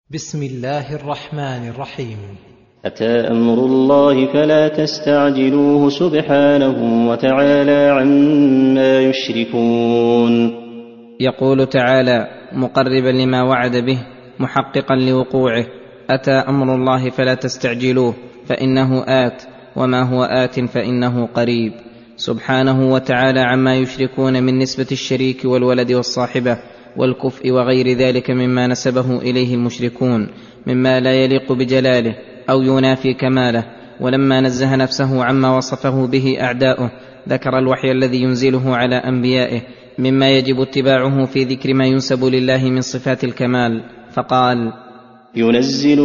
بسم الله الرحمن الرحيم. أتى أمر الله فلا تستعجلوه سبحانه وتعالى عما يشركون. يقول تعالى مقربا لما وعد به محققا لوقوعه: أتى أمر الله فلا تستعجلوه فإنه آت، وما هو آت فإنه قريب. سبحانه وتعالى عما يشركون من نسبة الشريك والولد والصاحبة والكفء وغير ذلك مما نسبه إليه المشركون مما لا يليق بجلاله أو ينافي كماله. ولما نزه نفسه عما وصفه به أعداؤه ذكر الوحي الذي ينزله على أنبيائه مما يجب اتباعه في ذكر ما ينسب لله من صفات الكمال، فقال: ينزل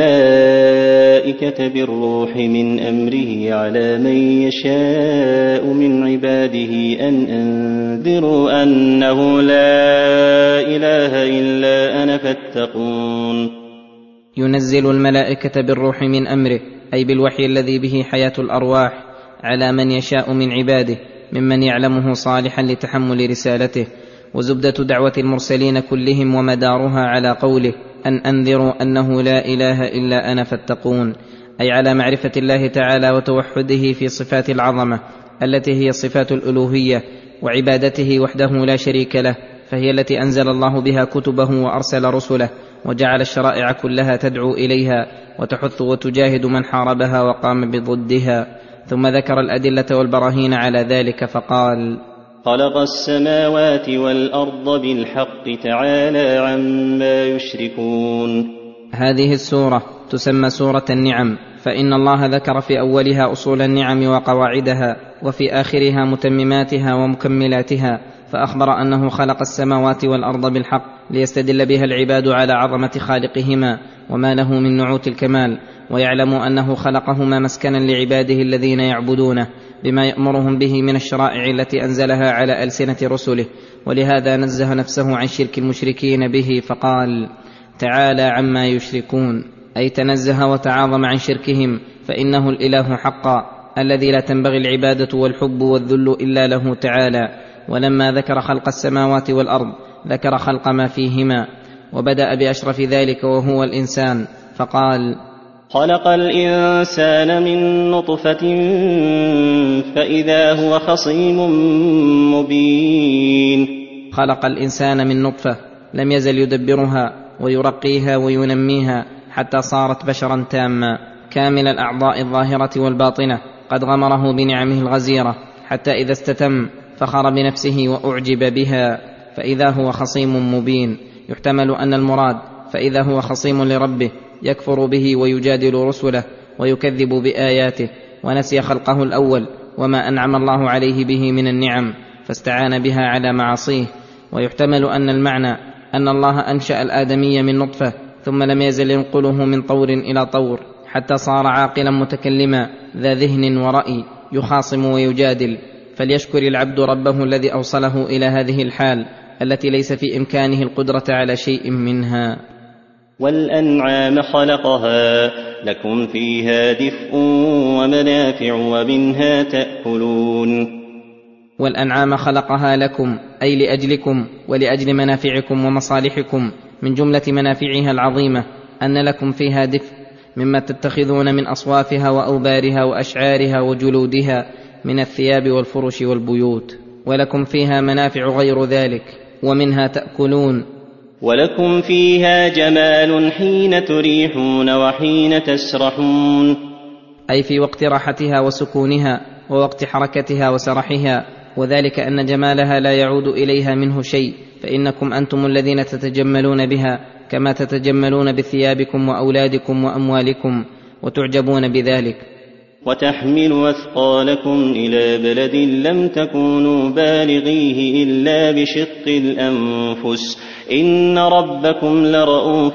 الملائكة بالروح من أمره على من يشاء من عباده أن أنذروا أنه لا إله إلا أنا فاتقون. ينزل الملائكة بالروح من أمره، أي بالوحي الذي به حياة الأرواح، على من يشاء من عباده ممن يعلمه صالحا لتحمل رسالته. وزبدة دعوة المرسلين كلهم ومدارها على قوله: أن أنذروا أنه لا إله إلا أنا فاتقون، أي على معرفة الله تعالى وتوحده في صفات العظمة التي هي صفات الألوهية، وعبادته وحده لا شريك له، فهي التي أنزل الله بها كتبه وأرسل رسله وجعل الشرائع كلها تدعو إليها وتحث وتجاهد من حاربها وقام بضدها. ثم ذكر الأدلة والبراهين على ذلك فقال: خلق السماوات والأرض بالحق تعالى عما يشركون. هذه السورة تسمى سورة النعم، فإن الله ذكر في أولها أصول النعم وقواعدها، وفي آخرها متمماتها ومكملاتها، فأخبر أنه خلق السماوات والأرض بالحق ليستدل بها العباد على عظمة خالقهما وما له من نعوت الكمال، ويعلموا أنه خلقهما مسكنا لعباده الذين يعبدونه بما يأمرهم به من الشرائع التي أنزلها على ألسنة رسله. ولهذا نزه نفسه عن شرك المشركين به فقال: تعالى عما يشركون، أي تنزه وتعاظم عن شركهم، فإنه الإله حقا الذي لا تنبغي العبادة والحب والذل إلا له تعالى. ولما ذكر خلق السماوات والأرض ذكر خلق ما فيهما، وبدأ بأشرف ذلك وهو الإنسان فقال: خلق الإنسان من نطفة فإذا هو خصيم مبين. خلق الإنسان من نطفة، لم يزل يدبرها ويرقيها وينميها حتى صارت بشرا تاما كامل الأعضاء الظاهرة والباطنة، قد غمره بنعمه الغزيرة حتى إذا استتم فخر بنفسه وأعجب بها، فإذا هو خصيم مبين. يحتمل أن المراد فإذا هو خصيم لربه يكفر به ويجادل رسله ويكذب بآياته، ونسي خلقه الأول وما أنعم الله عليه به من النعم فاستعان بها على معاصيه. ويحتمل أن المعنى أن الله أنشأ الآدمي من نطفة ثم لم يزل ينقله من طور إلى طور حتى صار عاقلا متكلما ذا ذهن ورأي يخاصم ويجادل. فليشكر العبد ربه الذي أوصله إلى هذه الحال التي ليس في إمكانه القدرة على شيء منها. والأنعام خلقها لكم فيها دفء ومنافع ومنها تأكلون. والأنعام خلقها لكم، أي لأجلكم ولأجل منافعكم ومصالحكم، من جملة منافعها العظيمة أن لكم فيها دفء مما تتخذون من أصوافها وأوبارها وأشعارها وجلودها من الثياب والفرش والبيوت، ولكم فيها منافع غير ذلك ومنها تأكلون. ولكم فيها جمال حين تريحون وحين تسرحون، أي في وقت راحتها وسكونها ووقت حركتها وسرحها، وذلك أن جمالها لا يعود إليها منه شيء، فإنكم أنتم الذين تتجملون بها كما تتجملون بثيابكم وأولادكم وأموالكم وتعجبون بذلك. وتحمل أثقالكم إلى بلد لم تكونوا بالغيه إلا بشق الأنفس إن ربكم لرؤوف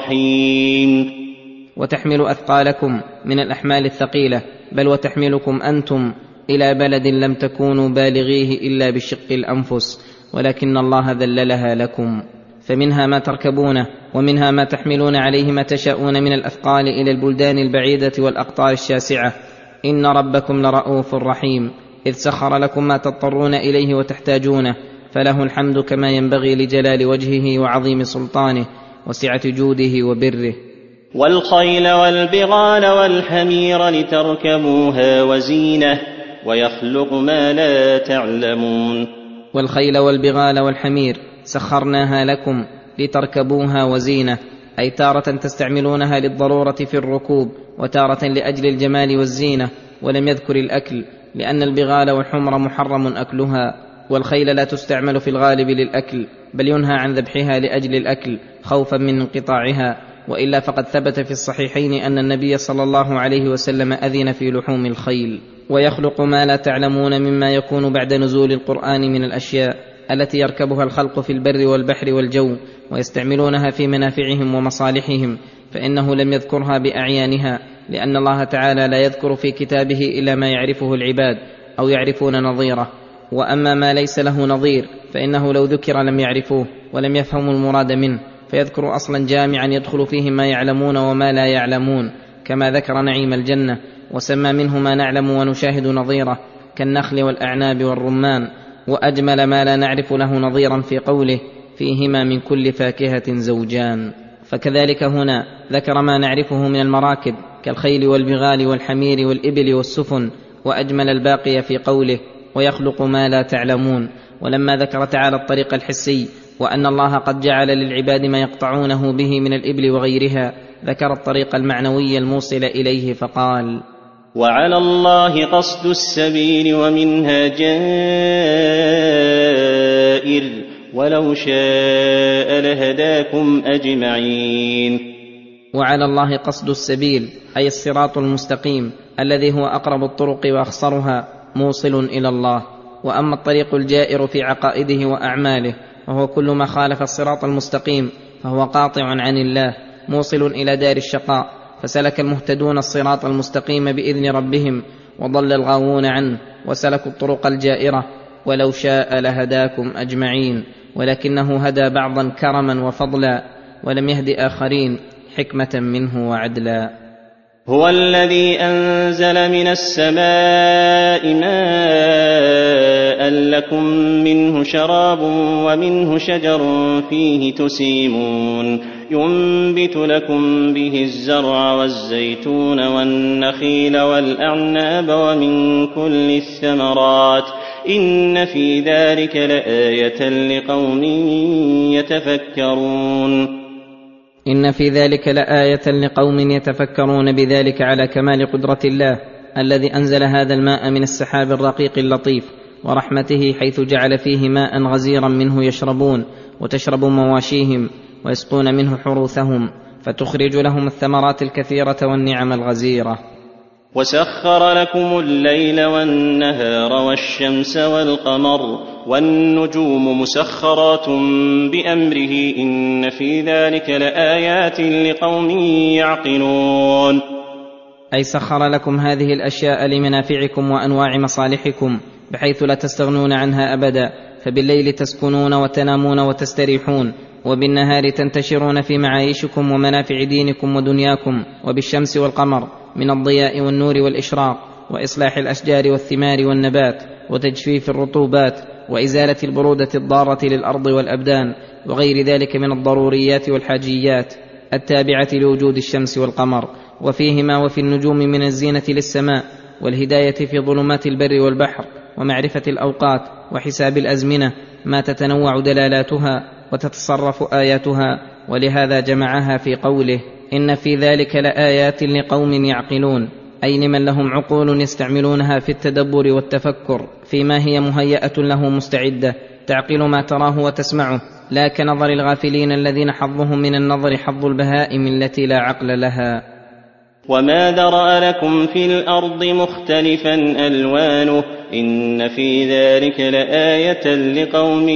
رحيم. وتحمل أثقالكم من الأحمال الثقيلة، بل وتحملكم أنتم إلى بلد لم تكونوا بالغيه إلا بشق الأنفس، ولكن الله ذللها لكم، فمنها ما تركبونه ومنها ما تحملون عليه ما تشاءون من الأثقال إلى البلدان البعيدة والأقطار الشاسعة. إن ربكم لرؤوف رحيم، إذ سخر لكم ما تضطرون إليه وتحتاجونه، فله الحمد كما ينبغي لجلال وجهه وعظيم سلطانه، وسعة جوده وبره. والخيل والبغال والحمير لتركبوها وزينة ويخلق ما لا تعلمون. والخيل والبغال والحمير سخرناها لكم لتركبوها وزينة، أي تارة تستعملونها للضرورة في الركوب وتارة لأجل الجمال والزينة، ولم يذكر الأكل لأن البغال والحمر محرم أكلها. والخيل لا تستعمل في الغالب للأكل، بل ينهى عن ذبحها لأجل الأكل خوفا من انقطاعها، وإلا فقد ثبت في الصحيحين أن النبي صلى الله عليه وسلم أذن في لحوم الخيل. ويخلق ما لا تعلمون مما يكون بعد نزول القرآن من الأشياء التي يركبها الخلق في البر والبحر والجو ويستعملونها في منافعهم ومصالحهم، فإنه لم يذكرها بأعيانها، لأن الله تعالى لا يذكر في كتابه إلا ما يعرفه العباد أو يعرفون نظيره. وأما ما ليس له نظير فإنه لو ذكر لم يعرفوه ولم يفهموا المراد منه، فيذكر أصلا جامعا يدخل فيه ما يعلمون وما لا يعلمون، كما ذكر نعيم الجنة وسمى منه ما نعلم ونشاهد نظيره كالنخل والأعناب والرمان، وأجمل ما لا نعرف له نظيرا في قوله فيهما من كل فاكهة زوجان. فكذلك هنا ذكر ما نعرفه من المراكب كالخيل والبغال والحمير والإبل والسفن، وأجمل الباقي في قوله ويخلق ما لا تعلمون. ولما ذكر تعالى الطريق الحسي وأن الله قد جعل للعباد ما يقطعونه به من الإبل وغيرها، ذكر الطريق المعنوي الموصل إليه فقال وعلى الله قصد السبيل ومنها جائر ولو شاء لهداكم أجمعين. وعلى الله قصد السبيل أي الصراط المستقيم الذي هو أقرب الطرق وأخصرها موصل إلى الله. وأما الطريق الجائر في عقائده وأعماله وهو كل ما خالف الصراط المستقيم فهو قاطع عن الله موصل إلى دار الشقاء، فسلك المهتدون الصراط المستقيم بإذن ربهم وضل الغاوون عنه وسلكوا الطرق الجائرة. ولو شاء لهداكم أجمعين، ولكنه هدى بعضا كرما وفضلا ولم يهد آخرين حكمة منه وعدلا. هو الذي أنزل من السماء ماء لكم منه شراب ومنه شجر فيه تسيمون ينبت لكم به الزرع والزيتون والنخيل والأعناب ومن كل الثمرات إن في ذلك لآية لقوم يتفكرون. إن في ذلك لآية لقوم يتفكرون بذلك على كمال قدرة الله الذي أنزل هذا الماء من السحاب الرقيق اللطيف ورحمته، حيث جعل فيه ماء غزيرا منه يشربون وتشرب مواشيهم ويسقون منه حروثهم، فتخرج لهم الثمرات الكثيرة والنعم الغزيرة. وسخر لكم الليل والنهار والشمس والقمر والنجوم مسخرات بأمره إن في ذلك لآيات لقوم يعقلون. أي سخر لكم هذه الأشياء لمنافعكم وأنواع مصالحكم بحيث لا تستغنون عنها أبدا، فبالليل تسكنون وتنامون وتستريحون، وبالنهار تنتشرون في معايشكم ومنافع دينكم ودنياكم، وبالشمس والقمر من الضياء والنور والإشراق وإصلاح الأشجار والثمار والنبات وتجفيف الرطوبات وإزالة البرودة الضارة للأرض والأبدان وغير ذلك من الضروريات والحاجيات التابعة لوجود الشمس والقمر، وفيهما وفي النجوم من الزينة للسماء والهداية في ظلمات البر والبحر ومعرفة الأوقات وحساب الأزمنة ما تتنوع دلالاتها وتتصرف آياتها، ولهذا جمعها في قوله إن في ذلك لآيات لقوم يعقلون، أي لمن لهم عقول يستعملونها في التدبر والتفكر فيما هي مهيئة له مستعدة تعقل ما تراه وتسمعه، لا كنظر الغافلين الذين حظهم من النظر حظ البهائم التي لا عقل لها. وما ذرأ لكم في الأرض مختلفا ألوانه إن في ذلك لآية لقوم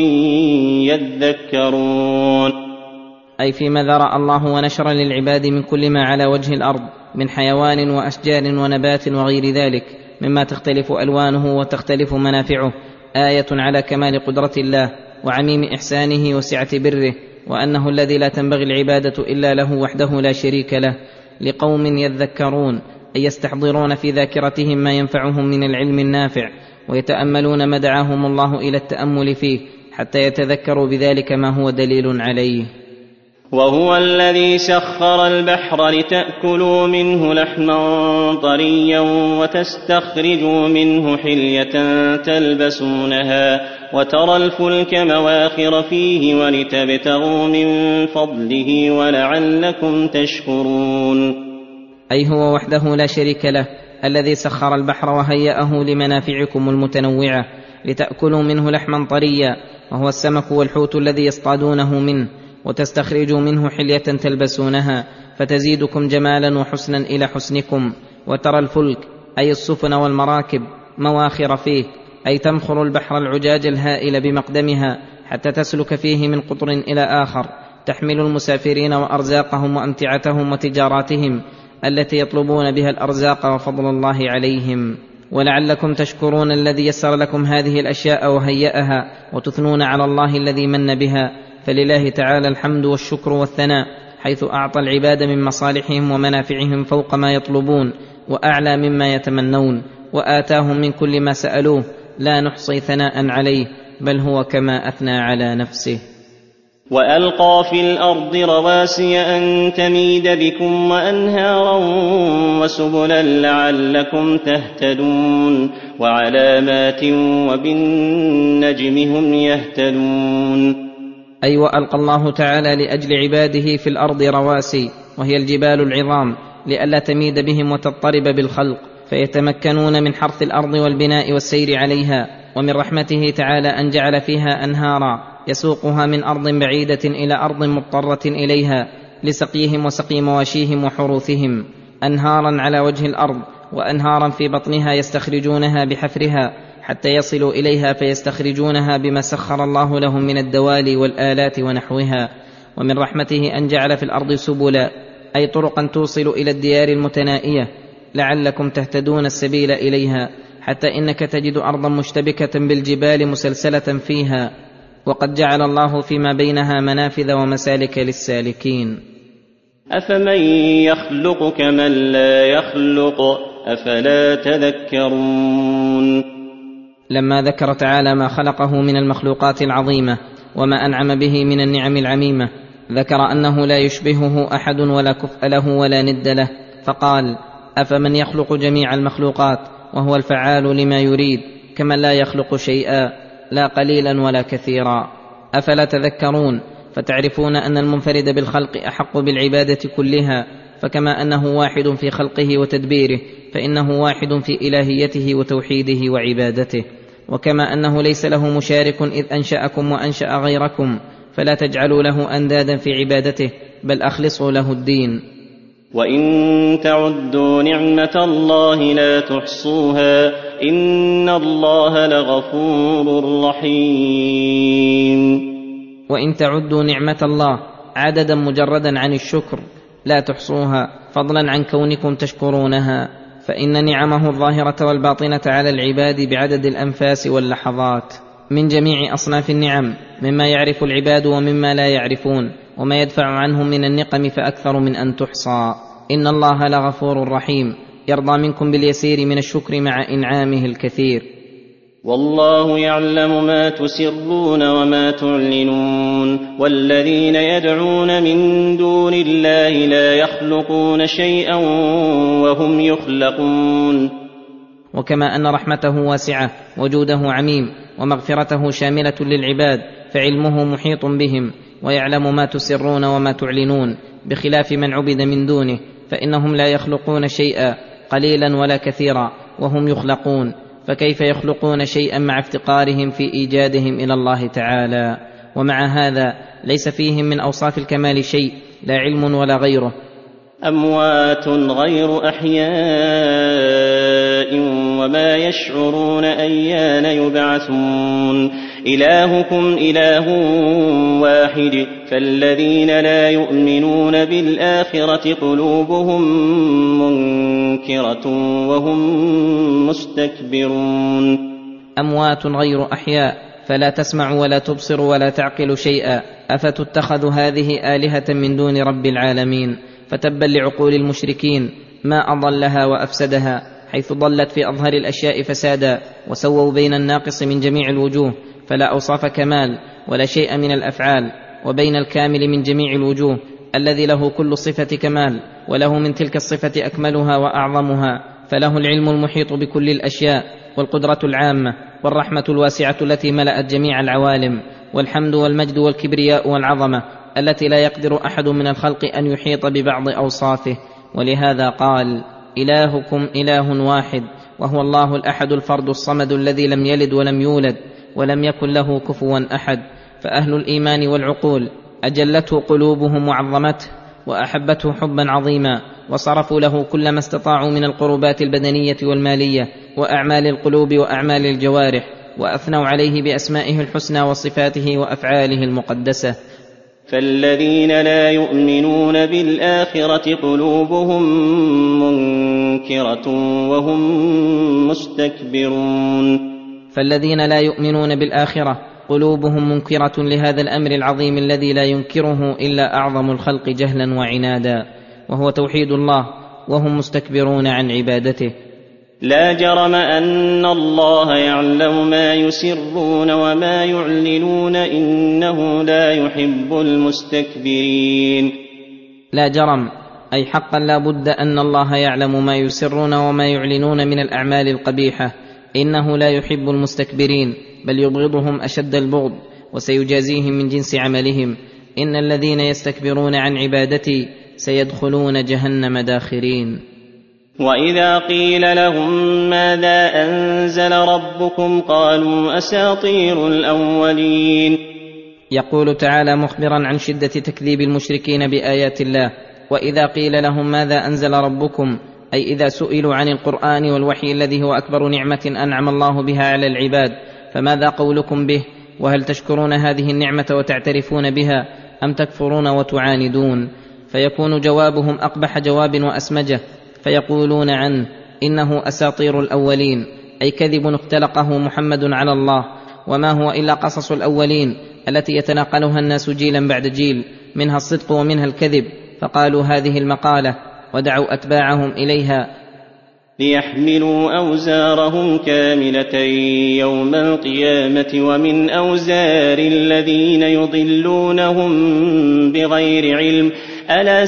يذكرون. أي فيما ذرأ الله ونشر للعباد من كل ما على وجه الأرض من حيوان وأشجار ونبات وغير ذلك مما تختلف ألوانه وتختلف منافعه آية على كمال قدرة الله وعميم إحسانه وسعة بره، وأنه الذي لا تنبغي العبادة إلا له وحده لا شريك له، لقوم يذكرون أي يستحضرون في ذاكرتهم ما ينفعهم من العلم النافع ويتأملون ما دعاهم الله إلى التأمل فيه حتى يتذكروا بذلك ما هو دليل عليه. وهو الذي سخر البحر لتأكلوا منه لحما طريا وتستخرجوا منه حلية تلبسونها وترى الفلك مواخر فيه ولتبتغوا من فضله ولعلكم تشكرون. أي هو وحده لا شريك له الذي سخر البحر وهيأه لمنافعكم المتنوعة لتأكلوا منه لحما طريا، وهو السمك والحوت الذي يصطادونه منه، وتستخرجوا منه حلية تلبسونها فتزيدكم جمالا وحسنا إلى حسنكم، وترى الفلك أي السفن والمراكب مواخر فيه، أي تمخر البحر العجاج الهائل بمقدمها حتى تسلك فيه من قطر إلى آخر، تحمل المسافرين وأرزاقهم وأمتعتهم وتجاراتهم التي يطلبون بها الأرزاق وفضل الله عليهم. ولعلكم تشكرون الذي يسر لكم هذه الأشياء وهيأها، وتثنون على الله الذي من بها، فلله تعالى الحمد والشكر والثناء، حيث أعطى العباد من مصالحهم ومنافعهم فوق ما يطلبون وأعلى مما يتمنون، وآتاهم من كل ما سألوه، لا نحصي ثناء عليه، بل هو كما أثنى على نفسه. وألقى في الأرض رواسي أن تميد بكم وأنهارا وسبلا لعلكم تهتدون، وعلامات وبالنجم هم يهتدون. أي وألقى الله تعالى لأجل عباده في الأرض رواسي، وهي الجبال العظام، لئلا تميد بهم وتضطرب بالخلق، فيتمكنون من حرث الأرض والبناء والسير عليها. ومن رحمته تعالى أن جعل فيها أنهارا يسوقها من أرض بعيدة إلى أرض مضطرة إليها لسقيهم وسقي مواشيهم وحروثهم، أنهارا على وجه الأرض، وأنهارا في بطنها يستخرجونها بحفرها حتى يصلوا إليها فيستخرجونها بما سخر الله لهم من الدوالي والآلات ونحوها. ومن رحمته أن جعل في الأرض سبلا، أي طرقا توصل إلى الديار المتنائية، لعلكم تهتدون السبيل إليها، حتى إنك تجد أرضا مشتبكة بالجبال مسلسلة فيها، وقد جعل الله فيما بينها منافذ ومسالك للسالكين. أفمن يخلق كمن لا يخلق أفلا تذكرون. لما ذكر تعالى ما خلقه من المخلوقات العظيمة وما أنعم به من النعم العميمة، ذكر أنه لا يشبهه أحد ولا كفء له ولا ند له، فقال: أفمن يخلق جميع المخلوقات وهو الفعال لما يريد كمن لا يخلق شيئا، لا قليلا ولا كثيرا. أفلا تذكرون فتعرفون أن المنفرد بالخلق أحق بالعبادة كلها، فكما أنه واحد في خلقه وتدبيره فإنه واحد في إلهيته وتوحيده وعبادته، وكما أنه ليس له مشارك إذ أنشأكم وأنشأ غيركم، فلا تجعلوا له أندادا في عبادته، بل أخلصوا له الدين. وإن تعدوا نعمة الله لا تحصوها إن الله لغفور رحيم. وإن تعدوا نعمة الله عددا مجردا عن الشكر لا تحصوها، فضلا عن كونكم تشكرونها، فإن نعمه الظاهرة والباطنة على العباد بعدد الأنفاس واللحظات، من جميع أصناف النعم، مما يعرف العباد ومما لا يعرفون، وما يدفع عنهم من النقم فأكثر من أن تحصى. إن الله لغفور رحيم، يرضى منكم باليسير من الشكر مع إنعامه الكثير. والله يعلم ما تسرون وما تعلنون، والذين يدعون من دون الله لا يخلقون شيئا وهم يخلقون. وكما أن رحمته واسعة وجوده عميم ومغفرته شاملة للعباد، فعلمه محيط بهم ويعلم ما تسرون وما تعلنون، بخلاف من عبد من دونه، فإنهم لا يخلقون شيئا قليلا ولا كثيرا وهم يخلقون، فكيف يخلقون شيئا مع افتقارهم في إيجادهم إلى الله تعالى؟ ومع هذا ليس فيهم من أوصاف الكمال شيء، لا علم ولا غيره. أموات غير أحياء وما يشعرون أيان يبعثون. إلهكم إله واحد، فالذين لا يؤمنون بالآخرة قلوبهم منكرة وهم مستكبرون. أموات غير أحياء، فلا تسمع ولا تبصر ولا تعقل شيئا، أفتتخذ هذه آلهة من دون رب العالمين؟ فتبا لعقول المشركين ما أضلها وأفسدها، حيث ضلت في أظهر الأشياء فسادا، وسووا بين الناقص من جميع الوجوه، فلا أوصاف كمال ولا شيء من الأفعال، وبين الكامل من جميع الوجوه الذي له كل صفة كمال، وله من تلك الصفة أكملها وأعظمها، فله العلم المحيط بكل الأشياء، والقدرة العامة، والرحمة الواسعة التي ملأت جميع العوالم، والحمد والمجد والكبرياء والعظمة التي لا يقدر أحد من الخلق أن يحيط ببعض أوصافه. ولهذا قال: إلهكم إله واحد، وهو الله الأحد الفرد الصمد الذي لم يلد ولم يولد ولم يكن له كفوا أحد. فأهل الإيمان والعقول أجلته قلوبهم وعظمته وأحبته حبا عظيما، وصرفوا له كل ما استطاعوا من القربات البدنية والمالية وأعمال القلوب وأعمال الجوارح، وأثنوا عليه بأسمائه الحسنى وصفاته وأفعاله المقدسة. فالذين لا يؤمنون بالآخرة قلوبهم منكرة وهم مستكبرون. فالذين لا يؤمنون بالآخرة قلوبهم منكرة لهذا الأمر العظيم الذي لا ينكره إلا أعظم الخلق جهلا وعنادا، وهو توحيد الله، وهم مستكبرون عن عبادته. لا جرم أن الله يعلم ما يسرون وما يعلنون، إنه لا يحب المستكبرين. لا جرم، أي حقا لا بد أن الله يعلم ما يسرون وما يعلنون من الأعمال القبيحة، إنه لا يحب المستكبرين، بل يبغضهم أشد البغض، وسيجازيهم من جنس عملهم. إن الذين يستكبرون عن عبادتي سيدخلون جهنم داخرين. وإذا قيل لهم ماذا أنزل ربكم قالوا أساطير الأولين. يقول تعالى مخبرا عن شدة تكذيب المشركين بآيات الله: وإذا قيل لهم ماذا أنزل ربكم، أي إذا سئلوا عن القرآن والوحي الذي هو أكبر نعمة أنعم الله بها على العباد، فماذا قولكم به؟ وهل تشكرون هذه النعمة وتعترفون بها، أم تكفرون وتعاندون؟ فيكون جوابهم أقبح جواب وأسمجه، فيقولون عنه: إنه أساطير الأولين، أي كذب اختلقه محمد على الله، وما هو إلا قصص الأولين التي يتناقلها الناس جيلا بعد جيل، منها الصدق ومنها الكذب. فقالوا هذه المقالة ودعوا أتباعهم إليها ليحملوا أوزارهم كاملة يوم القيامة ومن أوزار الذين يضلونهم بغير علم، ألا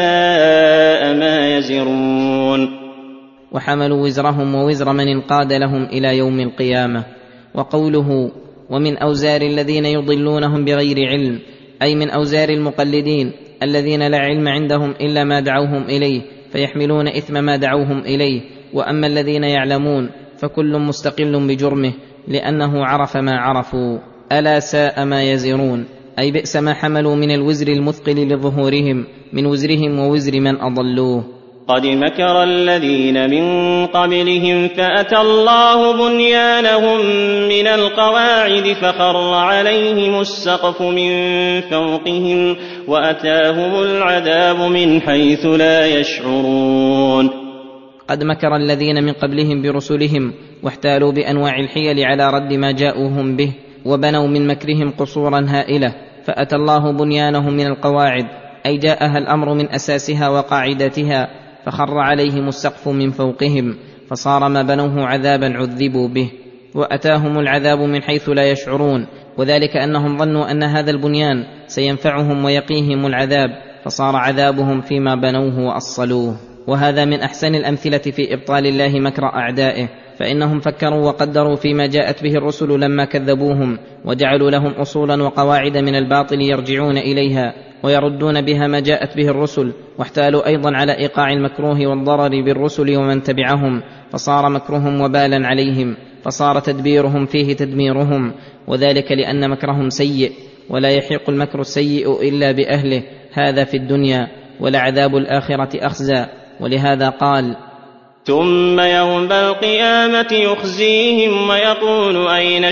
ساء ما يزرون. وحملوا وزرهم ووزر من انقاد لهم إلى يوم القيامة. وقوله ومن أوزار الذين يضلونهم بغير علم، أي من أوزار المقلدين الذين لا علم عندهم إلا ما دعوهم إليه، فيحملون إثم ما دعوهم إليه. وأما الذين يعلمون فكل مستقل بجرمه، لأنه عرف ما عرفوا. ألا ساء ما يزرون، أي بئس ما حملوا من الوزر المثقل لظهورهم من وزرهم ووزر من أضلوه. قد مكر الذين من قبلهم فأتى الله بنيانهم من القواعد فخر عليهم السقف من فوقهم وأتاهم العذاب من حيث لا يشعرون. قد مكر الذين من قبلهم برسلهم، واحتالوا بأنواع الحيل على رد ما جاءوهم به، وبنوا من مكرهم قصورا هائلة، فأتى الله بنيانهم من القواعد، أي جاءها الأمر من أساسها وقاعدتها، فخر عليهم السقف من فوقهم، فصار ما بنوه عذابا عذبوا به، وأتاهم العذاب من حيث لا يشعرون، وذلك أنهم ظنوا أن هذا البنيان سينفعهم ويقيهم العذاب، فصار عذابهم فيما بنوه وأصلوه. وهذا من أحسن الأمثلة في إبطال الله مكر أعدائه، فإنهم فكروا وقدروا فيما جاءت به الرسل لما كذبوهم، وجعلوا لهم أصولا وقواعد من الباطل يرجعون إليها ويردون بها ما جاءت به الرسل، واحتالوا أيضا على إيقاع المكروه والضرر بالرسل ومن تبعهم، فصار مكرهم وبالا عليهم، فصار تدبيرهم فيه تدميرهم، وذلك لأن مكرهم سيء، ولا يحيق المكر السيء إلا بأهله، هذا في الدنيا، ولعذاب الآخرة أخزى. ولهذا قال: ثم يوم القيامة يخزيهم ويقول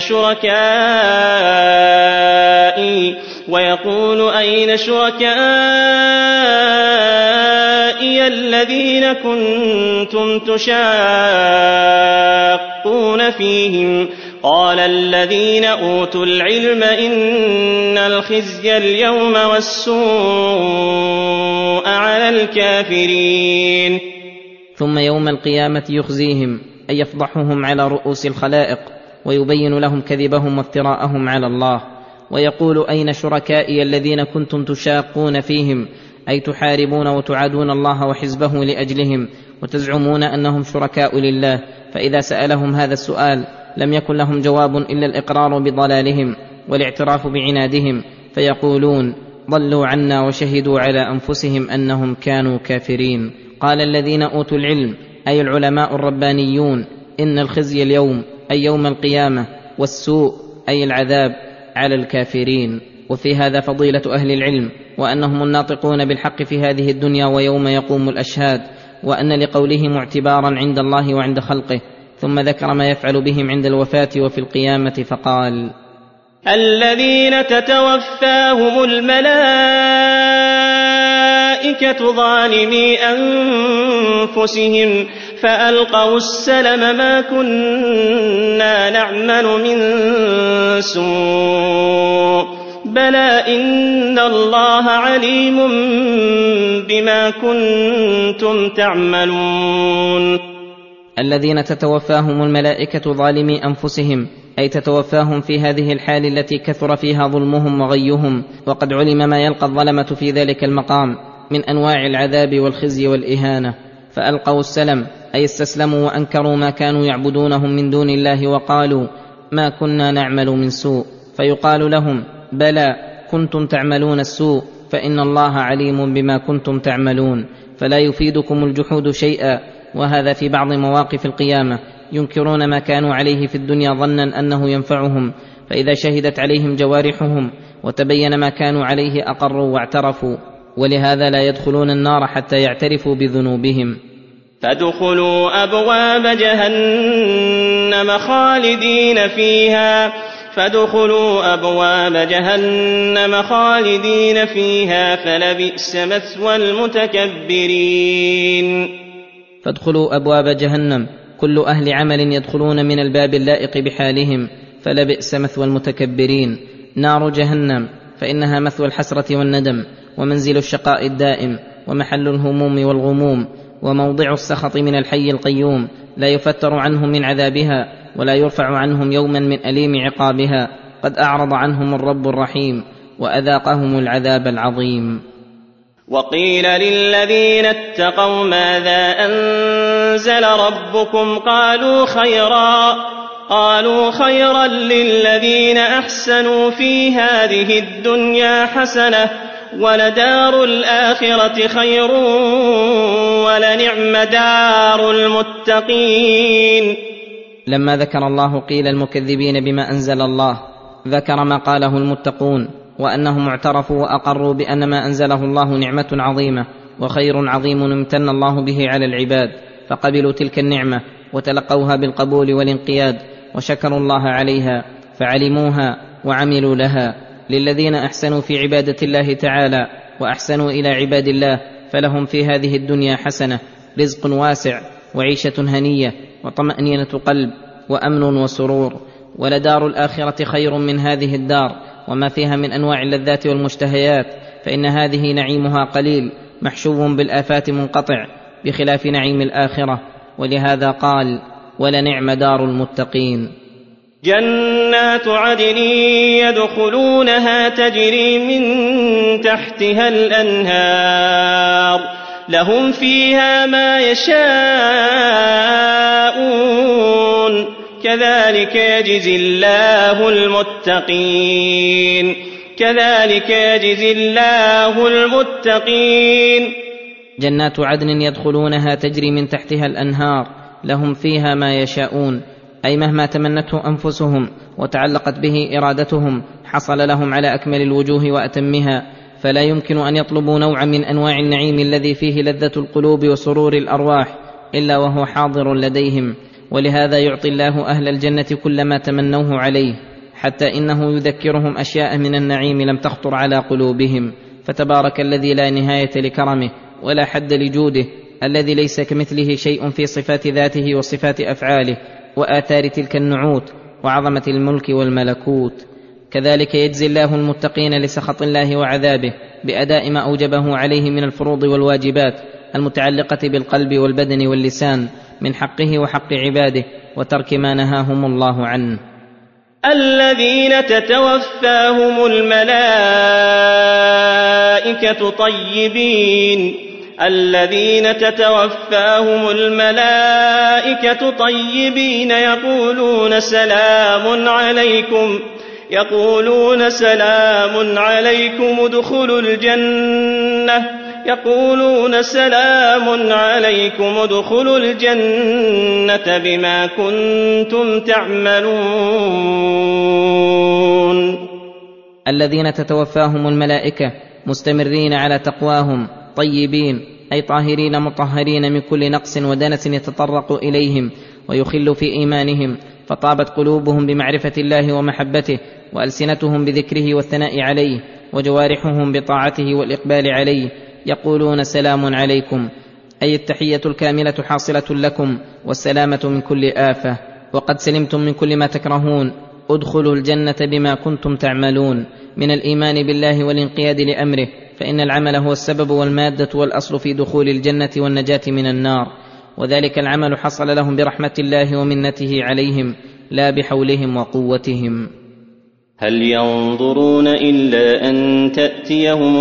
أين شركائي الذين كنتم تشاقون فيهم، قال الذين أوتوا العلم إن الخزي اليوم والسوء على الكافرين. ثم يوم القيامة يخزيهم، أي يفضحهم على رؤوس الخلائق، ويبين لهم كذبهم وافتراءهم على الله. ويقول أين شركائي الذين كنتم تشاقون فيهم، أي تحاربون وتعادون الله وحزبه لأجلهم وتزعمون أنهم شركاء لله. فإذا سألهم هذا السؤال لم يكن لهم جواب إلا الإقرار بضلالهم والاعتراف بعنادهم، فيقولون ضلوا عنا وشهدوا على أنفسهم أنهم كانوا كافرين. قال الذين أوتوا العلم أي العلماء الربانيون إن الخزي اليوم أي يوم القيامة، والسوء أي العذاب على الكافرين. وفي هذا فضيلة أهل العلم، وأنهم الناطقون بالحق في هذه الدنيا ويوم يقوم الأشهاد، وأن لقولهم اعتبارا عند الله وعند خلقه. ثم ذكر ما يفعل بهم عند الوفاة وفي القيامة فقال: الذين تتوفاهم الملائكة ظالمي أنفسهم فألقوا السلم ما كنا نعمل من سوء بلى إن الله عليم بما كنتم تعملون. الذين تتوفاهم الملائكة ظالمي أنفسهم أي تتوفاهم في هذه الحال التي كثر فيها ظلمهم وغيهم، وقد علم ما يلقى الظلمة في ذلك المقام من أنواع العذاب والخزي والإهانة. فألقوا السلم أي استسلموا وأنكروا ما كانوا يعبدونهم من دون الله وقالوا ما كنا نعمل من سوء، فيقال لهم بلى كنتم تعملون السوء فإن الله عليم بما كنتم تعملون. فلا يفيدكم الجحود شيئا، وهذا في بعض مواقف القيامة ينكرون ما كانوا عليه في الدنيا ظنا أنه ينفعهم، فإذا شهدت عليهم جوارحهم وتبين ما كانوا عليه أقروا واعترفوا، ولهذا لا يدخلون النار حتى يعترفوا بذنوبهم. فادخلوا أبواب جهنم خالدين فيها فلبئس مثوى المتكبرين. فادخلوا أبواب جهنم كل أهل عمل يدخلون من الباب اللائق بحالهم، فلبئس مثوى المتكبرين. نار جهنم فإنها مثوى الحسرة والندم، ومنزل الشقاء الدائم، ومحل الهموم والغموم، وموضع السخط من الحي القيوم، لا يفتر عنهم من عذابها ولا يرفع عنهم يوما من أليم عقابها. قد أعرض عنهم الرب الرحيم وأذاقهم العذاب العظيم. وقيل للذين اتقوا ماذا أنزل ربكم قالوا خيرا للذين أحسنوا في هذه الدنيا حسنة ولدار الآخرة خير ولنعم دار المتقين. لما ذكر الله قيل المكذبين بما أنزل الله، ذكر ما قاله المتقون، وأنهم اعترفوا وأقروا بأن ما أنزله الله نعمة عظيمة وخير عظيم امتن الله به على العباد، فقبلوا تلك النعمة وتلقوها بالقبول والانقياد وشكروا الله عليها فعلموها وعملوا لها. للذين أحسنوا في عبادة الله تعالى وأحسنوا إلى عباد الله فلهم في هذه الدنيا حسنة، رزق واسع وعيشة هنية وطمأنينة قلب وأمن وسرور. ولدار الآخرة خير من هذه الدار وما فيها من أنواع اللذات والمشتهيات، فإن هذه نعيمها قليل محشو بالآفات منقطع، بخلاف نعيم الآخرة. ولهذا قال ولنعم دار المتقين. جنات عدن يدخلونها تجري من تحتها الأنهار لهم فيها ما يشاءون كذلك يجزي الله المتقين. جنات عدن يدخلونها تجري من تحتها الأنهار لهم فيها ما يشاءون، أي مهما تمنته أنفسهم وتعلقت به إرادتهم حصل لهم على أكمل الوجوه وأتمها، فلا يمكن أن يطلبوا نوعا من أنواع النعيم الذي فيه لذة القلوب وسرور الأرواح إلا وهو حاضر لديهم. ولهذا يعطي الله أهل الجنة كل ما تمنوه عليه، حتى إنه يذكرهم أشياء من النعيم لم تخطر على قلوبهم. فتبارك الذي لا نهاية لكرمه ولا حد لجوده، الذي ليس كمثله شيء في صفات ذاته وصفات أفعاله وآثار تلك النعوت وعظمة الملك والملكوت. كذلك يجزي الله المتقين لسخط الله وعذابه بأداء ما أوجبه عليه من الفروض والواجبات المتعلقة بالقلب والبدن واللسان من حقه وحق عباده، وترك ما نهاهم الله عنه. الذين تتوفاهم الملائكة طيبين يقولون سلام عليكم ادخلوا الجنة بما كنتم تعملون. الذين تتوفاهم الملائكة مستمرين على تقواهم طيبين، أي طاهرين مطهرين من كل نقص ودنس يتطرق إليهم ويخل في إيمانهم، فطابت قلوبهم بمعرفة الله ومحبته، وألسنتهم بذكره والثناء عليه، وجوارحهم بطاعته والإقبال عليه. يقولون سلام عليكم، أي التحية الكاملة حاصلة لكم، والسلامة من كل آفة، وقد سلمتم من كل ما تكرهون. ادخلوا الجنة بما كنتم تعملون، من الإيمان بالله والانقياد لأمره، فإن العمل هو السبب والمادة والأصل في دخول الجنة والنجاة من النار، وذلك العمل حصل لهم برحمة الله ومنته عليهم، لا بحولهم وقوتهم. هل ينظرون إلا أن تأتيهم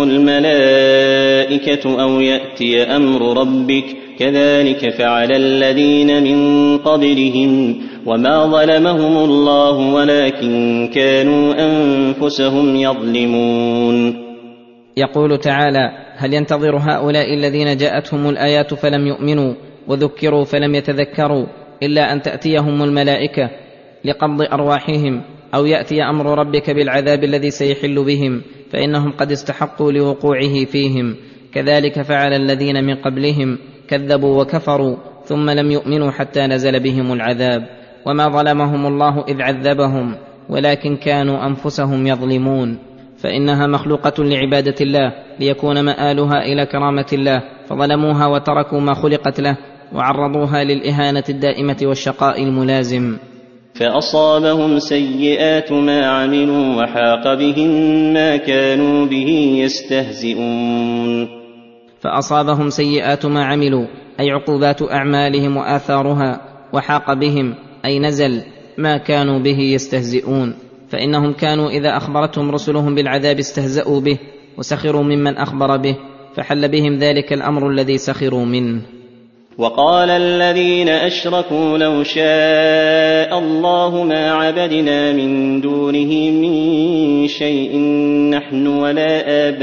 الملائكة أو يأتي أمر ربك؟ كذلك فعل الذين من قبلهم، وما ظلمهم الله ولكن كانوا أنفسهم يظلمون. يقول تعالى: هل ينتظر هؤلاء الذين جاءتهم الآيات فلم يؤمنوا وذكروا فلم يتذكروا إلا أن تأتيهم الملائكة لقبض أرواحهم، أو يأتي أمر ربك بالعذاب الذي سيحل بهم، فإنهم قد استحقوا لوقوعه فيهم. كذلك فعل الذين من قبلهم، كذبوا وكفروا ثم لم يؤمنوا حتى نزل بهم العذاب، وما ظلمهم الله إذ عذبهم ولكن كانوا أنفسهم يظلمون، فإنها مخلوقة لعبادة الله ليكون مآلها إلى كرامة الله، فظلموها وتركوا ما خلقت له وعرضوها للإهانة الدائمة والشقاء الملازم. فأصابهم سيئات ما عملوا وحاق بهم ما كانوا به يستهزئون. فأصابهم سيئات ما عملوا، أي عقوبات أعمالهم وآثارها، وحاق بهم أي نزل ما كانوا به يستهزئون، فإنهم كانوا إذا أخبرتهم رسلهم بالعذاب استهزأوا به وسخروا ممن أخبر به، فحل بهم ذلك الأمر الذي سخروا منه. وقال الذين أشركوا لو شاء الله ما عبدنا من دونه من شيء نحن ولا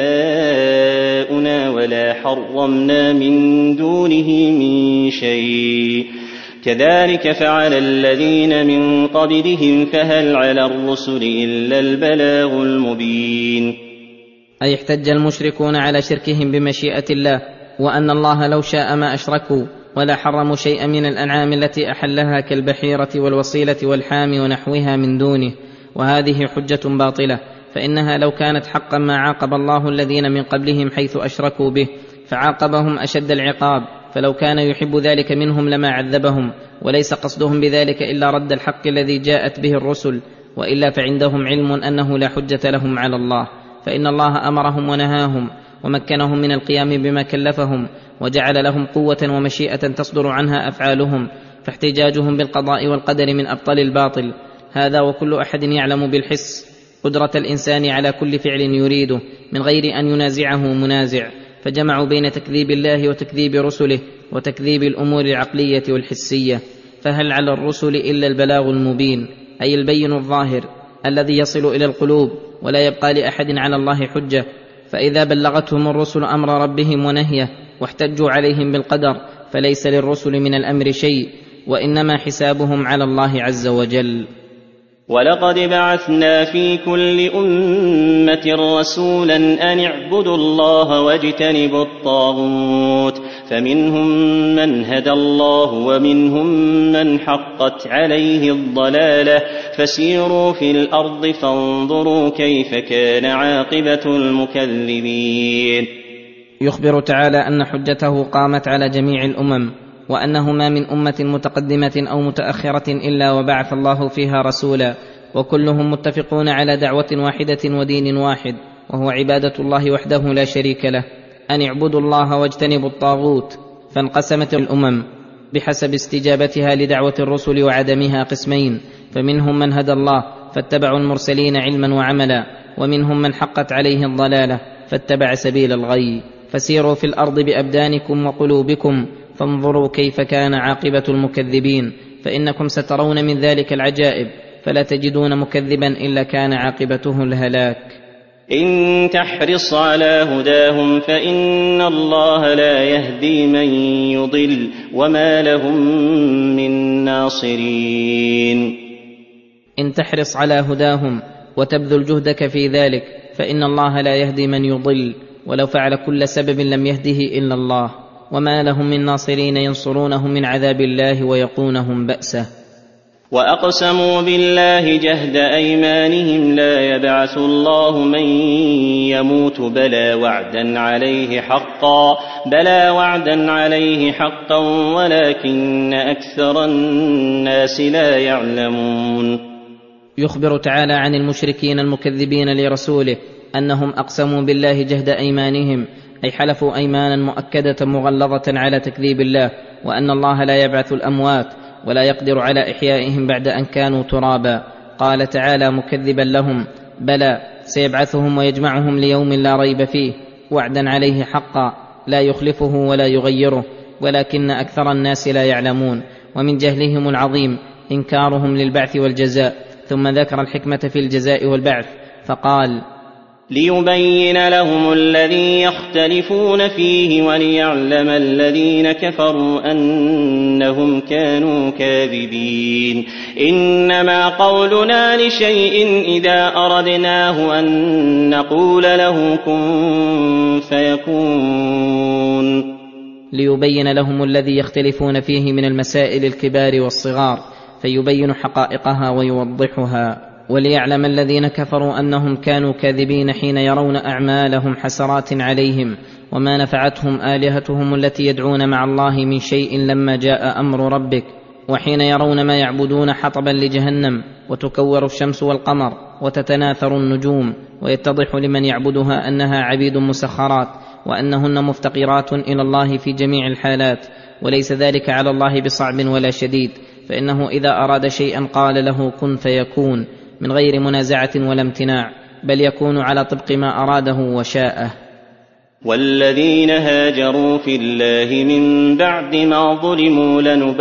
آباؤنا ولا حرمنا من دونه من شيء كذلك فعل الذين من قبلهم فهل على الرسل إلا البلاغ المبين. أي احتج المشركون على شركهم بمشيئة الله، وأن الله لو شاء ما أشركوا ولا حرموا شيئا من الأنعام التي أحلها كالبحيرة والوصيلة والحام ونحوها من دونه، وهذه حجة باطلة، فإنها لو كانت حقا ما عاقب الله الذين من قبلهم حيث أشركوا به، فعاقبهم أشد العقاب، فلو كان يحب ذلك منهم لما عذبهم، وليس قصدهم بذلك إلا رد الحق الذي جاءت به الرسل، وإلا فعندهم علم أنه لا حجة لهم على الله، فإن الله أمرهم ونهاهم ومكنهم من القيام بما كلفهم، وجعل لهم قوة ومشيئة تصدر عنها أفعالهم، فاحتجاجهم بالقضاء والقدر من أبطل الباطل. هذا وكل أحد يعلم بالحس قدرة الإنسان على كل فعل يريده من غير أن ينازعه منازع، فجمعوا بين تكذيب الله وتكذيب رسله وتكذيب الأمور العقلية والحسية. فهل على الرسل إلا البلاغ المبين، أي البين الظاهر الذي يصل إلى القلوب، ولا يبقى لأحد على الله حجة. فإذا بلغتهم الرسل أمر ربهم ونهيه واحتجوا عليهم بالقدر، فليس للرسل من الأمر شيء، وإنما حسابهم على الله عز وجل. ولقد بعثنا في كل أمة رسولا أن اعبدوا الله واجتنبوا الطاغوت، فمنهم من هدى الله ومنهم من حقت عليه الضلالة، فسيروا في الأرض فانظروا كيف كان عاقبة المكذبين. يخبر تعالى أن حجته قامت على جميع الأمم، وأنه ما من أمة متقدمة أو متأخرة إلا وبعث الله فيها رسولا، وكلهم متفقون على دعوة واحدة ودين واحد، وهو عبادة الله وحده لا شريك له، أن اعبدوا الله واجتنبوا الطاغوت. فانقسمت الأمم بحسب استجابتها لدعوة الرسل وعدمها قسمين، فمنهم من هدى الله فاتبعوا المرسلين علما وعملا، ومنهم من حقت عليه الضلاله فاتبع سبيل الغي. فسيروا في الارض بابدانكم وقلوبكم فانظروا كيف كان عاقبه المكذبين، فانكم سترون من ذلك العجائب، فلا تجدون مكذبا الا كان عاقبته الهلاك. إن تحرص على هداهم فإن الله لا يهدي من يضل وما لهم من ناصرين. إن تحرص على هداهم وتبذل جهدك في ذلك فإن الله لا يهدي من يضل، ولو فعل كل سبب لم يهده إلا الله، وما لهم من ناصرين ينصرونهم من عذاب الله ويقونهم بأسه. وأقسموا بالله جهد أيمانهم لا يبعث الله من يموت بلى وعدا عليه حقا ولكن أكثر الناس لا يعلمون. يخبر تعالى عن المشركين المكذبين لرسوله أنهم أقسموا بالله جهد أيمانهم، أي حلفوا أيمانا مؤكدة مغلظة على تكذيب الله، وأن الله لا يبعث الأموات ولا يقدر على إحيائهم بعد أن كانوا ترابا. قال تعالى مكذبا لهم: بلى سيبعثهم ويجمعهم ليوم لا ريب فيه، وعدا عليه حقا لا يخلفه ولا يغيره، ولكن أكثر الناس لا يعلمون. ومن جهلهم العظيم إنكارهم للبعث والجزاء، ثم ذكر الحكمة في الجزاء والبعث فقال: ليبين لهم الذي يختلفون فيه وليعلم الذين كفروا أنهم كانوا كاذبين. إنما قولنا لشيء إذا أردناه أن نقول له كن فيكون. ليبين لهم الذي يختلفون فيه من المسائل الكبار والصغار، فيبين حقائقها ويوضحها. وليعلم الذين كفروا أنهم كانوا كاذبين حين يرون أعمالهم حسرات عليهم، وما نفعتهم آلهتهم التي يدعون مع الله من شيء لما جاء أمر ربك، وحين يرون ما يعبدون حطبا لجهنم وتكور الشمس والقمر وتتناثر النجوم، ويتضح لمن يعبدها أنها عبيد مسخرات، وأنهن مفتقرات إلى الله في جميع الحالات، وليس ذلك على الله بصعب ولا شديد، فإنه إذا أراد شيئا قال له كن فيكون من غير منازعة ولا امتناع، بل يكون على طبق ما أراده وشاءه. والذين هاجروا في الله من بعد ما ظلموا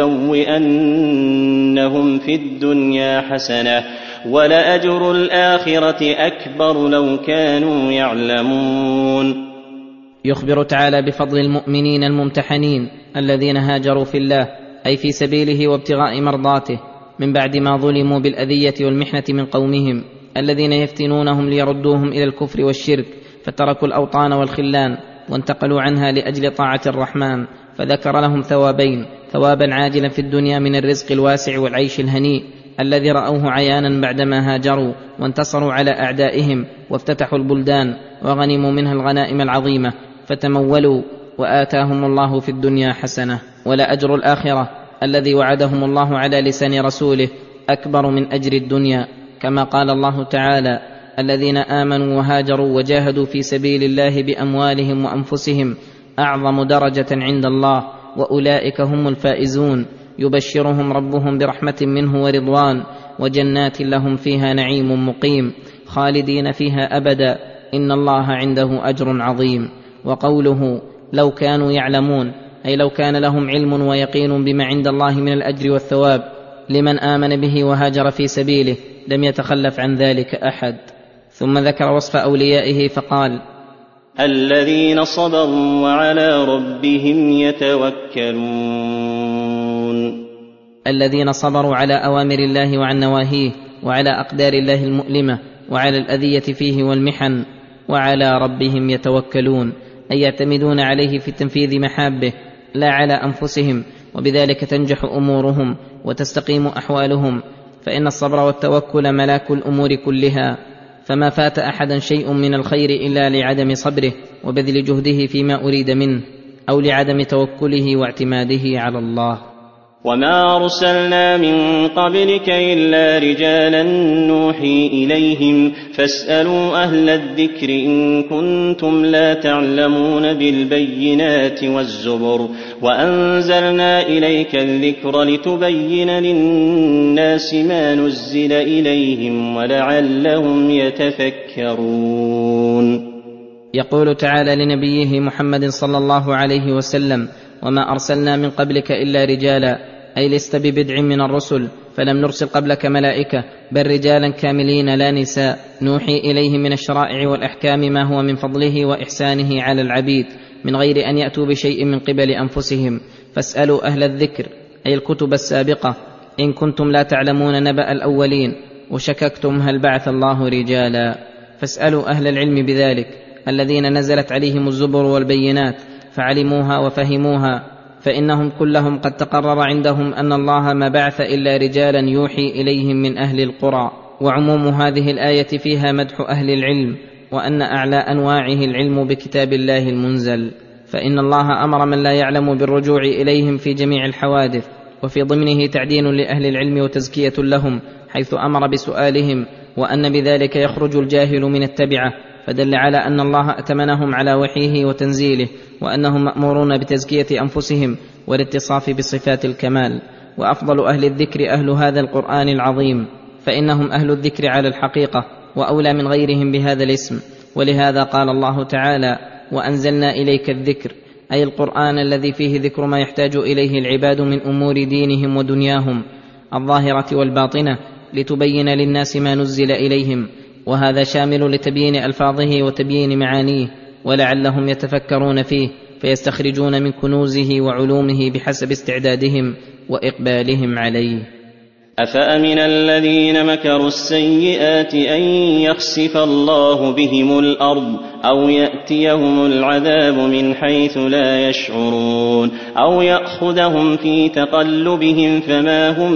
لنبوئنهم في الدنيا حسنة ولأجر الآخرة أكبر لو كانوا يعلمون. يخبر تعالى بفضل المؤمنين الممتحنين الذين هاجروا في الله، أي في سبيله وابتغاء مرضاته، من بعد ما ظلموا بالأذية والمحنة من قومهم الذين يفتنونهم ليردوهم إلى الكفر والشرك، فتركوا الأوطان والخلان وانتقلوا عنها لأجل طاعة الرحمن، فذكر لهم ثوابين: ثوابا عاجلا في الدنيا من الرزق الواسع والعيش الهنيء الذي رأوه عيانا بعدما هاجروا وانتصروا على أعدائهم وافتتحوا البلدان وغنموا منها الغنائم العظيمة فتمولوا، وآتاهم الله في الدنيا حسنة. ولأجر الآخرة الذي وعدهم الله على لسان رسوله أكبر من أجر الدنيا، كما قال الله تعالى: الذين آمنوا وهاجروا وجاهدوا في سبيل الله بأموالهم وأنفسهم أعظم درجة عند الله وأولئك هم الفائزون، يبشرهم ربهم برحمة منه ورضوان وجنات لهم فيها نعيم مقيم خالدين فيها أبدا، إن الله عنده أجر عظيم. وقوله لو كانوا يعلمون، أي لو كان لهم علم ويقين بما عند الله من الأجر والثواب لمن آمن به وهاجر في سبيله، لم يتخلف عن ذلك أحد. ثم ذكر وصف أوليائه فقال: الذين صبروا وعلى ربهم يتوكلون. الذين صبروا على أوامر الله وعن نواهيه، وعلى أقدار الله المؤلمة، وعلى الأذية فيه والمحن، وعلى ربهم يتوكلون، أي يعتمدون عليه في تنفيذ محابه لا على أنفسهم، وبذلك تنجح أمورهم وتستقيم أحوالهم، فإن الصبر والتوكل ملاك الأمور كلها، فما فات أحدا شيء من الخير إلا لعدم صبره وبذل جهده فيما أريد منه، أو لعدم توكله واعتماده على الله. وما أرسلنا من قبلك إلا رجالا نوحي إليهم فاسألوا أهل الذكر إن كنتم لا تعلمون بالبينات والزبر وأنزلنا إليك الذكر لتبين للناس ما نزل إليهم ولعلهم يتفكرون. يقول تعالى لنبيه محمد صلى الله عليه وسلم: وما أرسلنا من قبلك إلا رجالا، أي لست ببدع من الرسل، فلم نرسل قبلك ملائكة بل رجالا كاملين لا نساء، نوحي إليه من الشرائع والأحكام ما هو من فضله وإحسانه على العبيد من غير أن يأتوا بشيء من قبل أنفسهم. فاسألوا أهل الذكر أي الكتب السابقة إن كنتم لا تعلمون نبأ الأولين وشككتم هل بعث الله رجالا. فاسألوا أهل العلم بذلك الذين نزلت عليهم الزبر والبينات فعلموها وفهموها، فإنهم كلهم قد تقرر عندهم أن الله ما بعث إلا رجالا يوحي إليهم من أهل القرى. وعموم هذه الآية فيها مدح أهل العلم، وأن أعلى أنواعه العلم بكتاب الله المنزل، فإن الله أمر من لا يعلم بالرجوع إليهم في جميع الحوادث، وفي ضمنه تعدين لأهل العلم وتزكية لهم حيث أمر بسؤالهم، وأن بذلك يخرج الجاهل من التبعة، فدل على أن الله أتمنهم على وحيه وتنزيله، وأنهم مأمورون بتزكية أنفسهم والاتصاف بصفات الكمال. وأفضل أهل الذكر أهل هذا القرآن العظيم، فإنهم أهل الذكر على الحقيقة وأولى من غيرهم بهذا الاسم. ولهذا قال الله تعالى: وأنزلنا إليك الذكر، أي القرآن الذي فيه ذكر ما يحتاج إليه العباد من أمور دينهم ودنياهم الظاهرة والباطنة، لتبين للناس ما نزل إليهم، وهذا شامل لتبيين ألفاظه وتبيين معانيه، ولعلهم يتفكرون فيه فيستخرجون من كنوزه وعلومه بحسب استعدادهم وإقبالهم عليه. أفأمن الذين مكروا السيئات أن يخسف الله بهم الأرض أو يأتيهم العذاب من حيث لا يشعرون أو يأخذهم في تقلبهم فما هم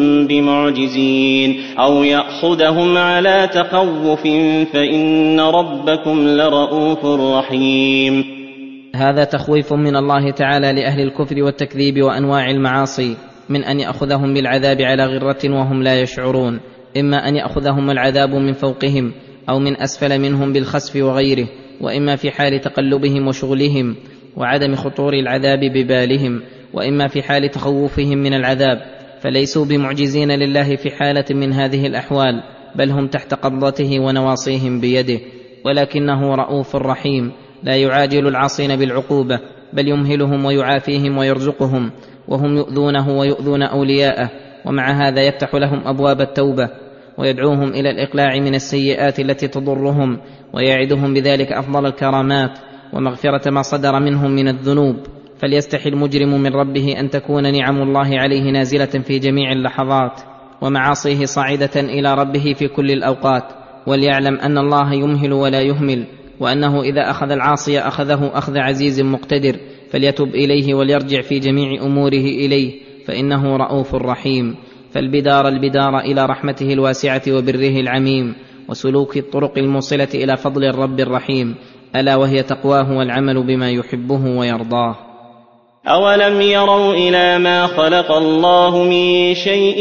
بمعجزين أو يأخذهم على تخوف فإن ربكم لرؤوف رحيم. هذا تخويف من الله تعالى لأهل الكفر والتكذيب وأنواع المعاصي من أن يأخذهم بالعذاب على غرة وهم لا يشعرون، إما أن يأخذهم العذاب من فوقهم أو من أسفل منهم بالخسف وغيره، وإما في حال تقلبهم وشغلهم وعدم خطور العذاب ببالهم، وإما في حال تخوفهم من العذاب، فليسوا بمعجزين لله في حالة من هذه الأحوال، بل هم تحت قبضته ونواصيهم بيده، ولكنه رؤوف رحيم لا يعاجل العاصين بالعقوبة، بل يمهلهم ويعافيهم ويرزقهم، وهم يؤذونه ويؤذون أولياءه، ومع هذا يفتح لهم أبواب التوبة ويدعوهم إلى الإقلاع من السيئات التي تضرهم، ويعدهم بذلك أفضل الكرامات ومغفرة ما صدر منهم من الذنوب. فليستحي المجرم من ربه أن تكون نعم الله عليه نازلة في جميع اللحظات، ومعاصيه صاعدة إلى ربه في كل الأوقات، وليعلم أن الله يمهل ولا يهمل، وأنه إذا أخذ العاصي أخذه أخذ عزيز مقتدر، فليتب إليه وليرجع في جميع أموره إليه، فإنه رؤوف رحيم. فالبدار إلى رحمته الواسعة وبره العميم، وسلوك الطرق الموصلة إلى فضل الرب الرحيم، ألا وهي تقواه والعمل بما يحبه ويرضاه. أولم يروا إلى ما خلق الله من شيء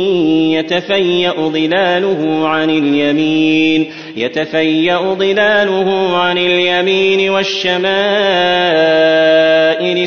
يتفيأ ظلاله عن اليمين والشمائل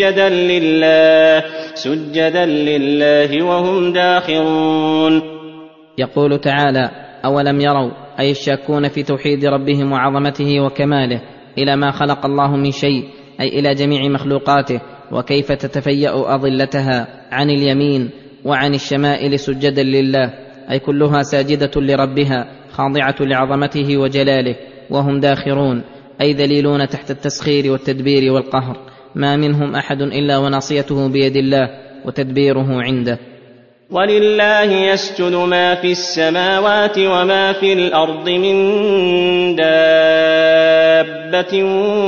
سجدا لله وهم داخرون. يقول تعالى: أولم يروا، أي الشاكون في توحيد ربهم وعظمته وكماله، إلى ما خلق الله من شيء، أي إلى جميع مخلوقاته، وكيف تتفيأ أظلتها عن اليمين وعن الشمائل سجدا لله، أي كلها ساجدة لربها خاضعة لعظمته وجلاله، وهم داخرون، أي ذليلون تحت التسخير والتدبير والقهر، ما منهم أحد إلا وناصيته بيد الله وتدبيره عنده. ولله يسجد ما في السماوات وما في الأرض من دابة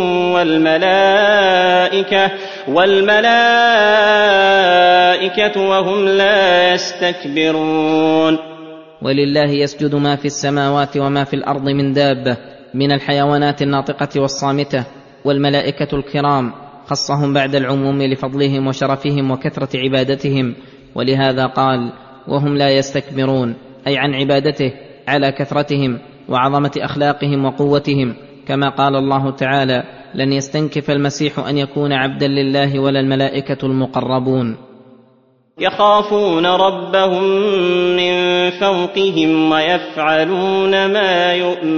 والملائكة وهم لا يستكبرون. ولله يسجد ما في السماوات وما في الأرض من دابة من الحيوانات الناطقة والصامتة، والملائكة الكرام خصهم بعد العموم لفضلهم وشرفهم وكثرة عبادتهم، ولهذا قال: وهم لا يستكبرون، أي عن عبادته على كثرتهم وعظمة أخلاقهم وقوتهم، كما قال الله تعالى: لن يستنكف المسيح أن يكون عبدا لله ولا الملائكة المقربون. يخافون ربهم من فوقهم ويفعلون ما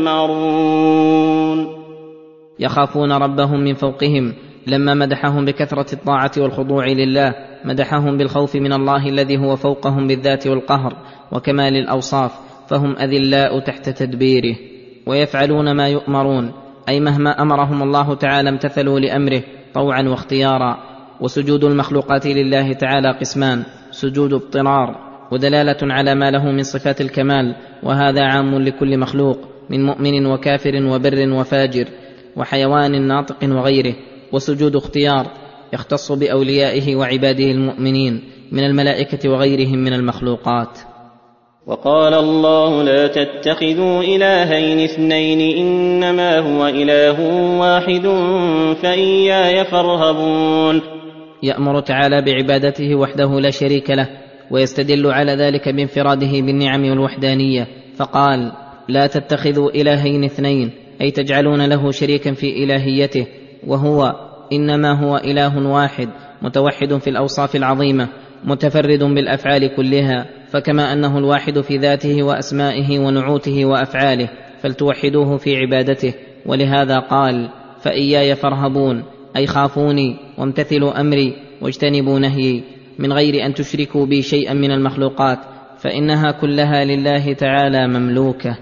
يؤمرون. يخافون ربهم من فوقهم، لما مدحهم بكثرة الطاعة والخضوع لله مدحهم بالخوف من الله الذي هو فوقهم بالذات والقهر وكمال الأوصاف، فهم أذلاء تحت تدبيره. ويفعلون ما يؤمرون، أي مهما أمرهم الله تعالى امتثلوا لأمره طوعا واختيارا. وسجود المخلوقات لله تعالى قسمان: سجود اضطرار ودلالة على ما له من صفات الكمال، وهذا عام لكل مخلوق من مؤمن وكافر وبر وفاجر وحيوان ناطق وغيره. وسجود اختيار يختص بأوليائه وعباده المؤمنين من الملائكة وغيرهم من المخلوقات. وقال الله: لا تتخذوا إلهين اثنين إنما هو إله واحد فإياي فارهبون. يأمر تعالى بعبادته وحده لا شريك له، ويستدل على ذلك بانفراده بالنعم والوحدانية، فقال: لا تتخذوا إلهين اثنين، أي تجعلون له شريكا في إلهيته، وهو إنما هو إله واحد متوحد في الأوصاف العظيمة متفرد بالأفعال كلها، فكما أنه الواحد في ذاته وأسمائه ونعوته وأفعاله فلتوحدوه في عبادته. ولهذا قال: فإياي فارهبون، أي خافوني وامتثلوا أمري واجتنبوا نهيي، من غير أن تشركوا بي شيئا من المخلوقات، فإنها كلها لله تعالى مملوكة.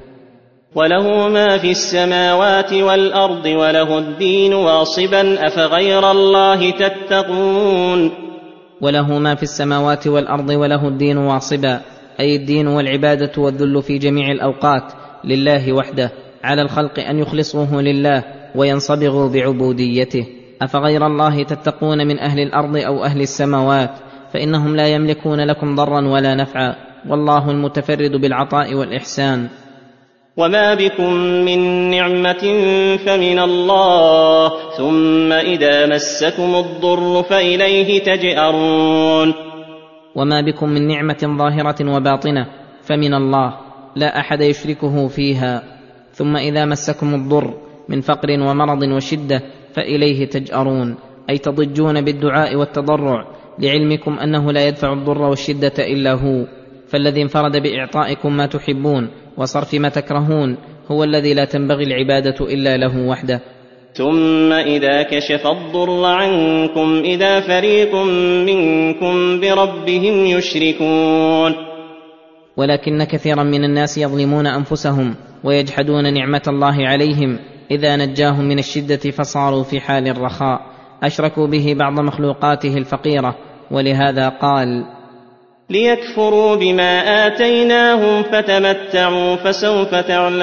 وله ما في السماوات والأرض وله الدين واصبا أفغير الله تتقون. وله ما في السماوات والأرض وله الدين واصبا، أي الدين والعبادة والذل في جميع الأوقات لله وحده، على الخلق أن يخلصوه لله وينصبغوا بعبوديته. أفغير الله تتقون من أهل الأرض أو أهل السماوات، فإنهم لا يملكون لكم ضرا ولا نفعا، والله المتفرد بالعطاء والإحسان. وما بكم من نعمة فمن الله، ثم إذا مسكم الضر فإليه تجأرون. وما بكم من نعمة ظاهرة وباطنة فمن الله، لا أحد يشركه فيها. ثم إذا مسكم الضر من فقر ومرض وشدة فإليه تجأرون، أي تضجون بالدعاء والتضرع، لعلمكم أنه لا يدفع الضر والشدة إلا هو. فالذي انفرد بإعطائكم ما تحبون وصرف ما تكرهون هو الذي لا تنبغي العبادة إلا له وحده. ثم إذا كشف الضر عنكم إذا فريق منكم بربهم يشركون. ولكن كثيرا من الناس يظلمون أنفسهم ويجحدون نعمة الله عليهم إذا نجاهم من الشدة فصاروا في حال الرخاء، أشركوا به بعض مخلوقاته الفقيرة. ولهذا قال: ليكفروا بما آتيناهم فتمتعوا فسوف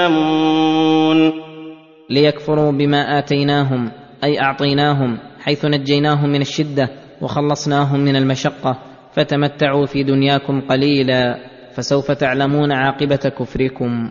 تعلمون. ليكفروا بما آتيناهم، أي أعطيناهم، حيث نجيناهم من الشدة وخلصناهم من المشقة، فتمتعوا في دنياكم قليلا فسوف تعلمون عاقبة كفركم.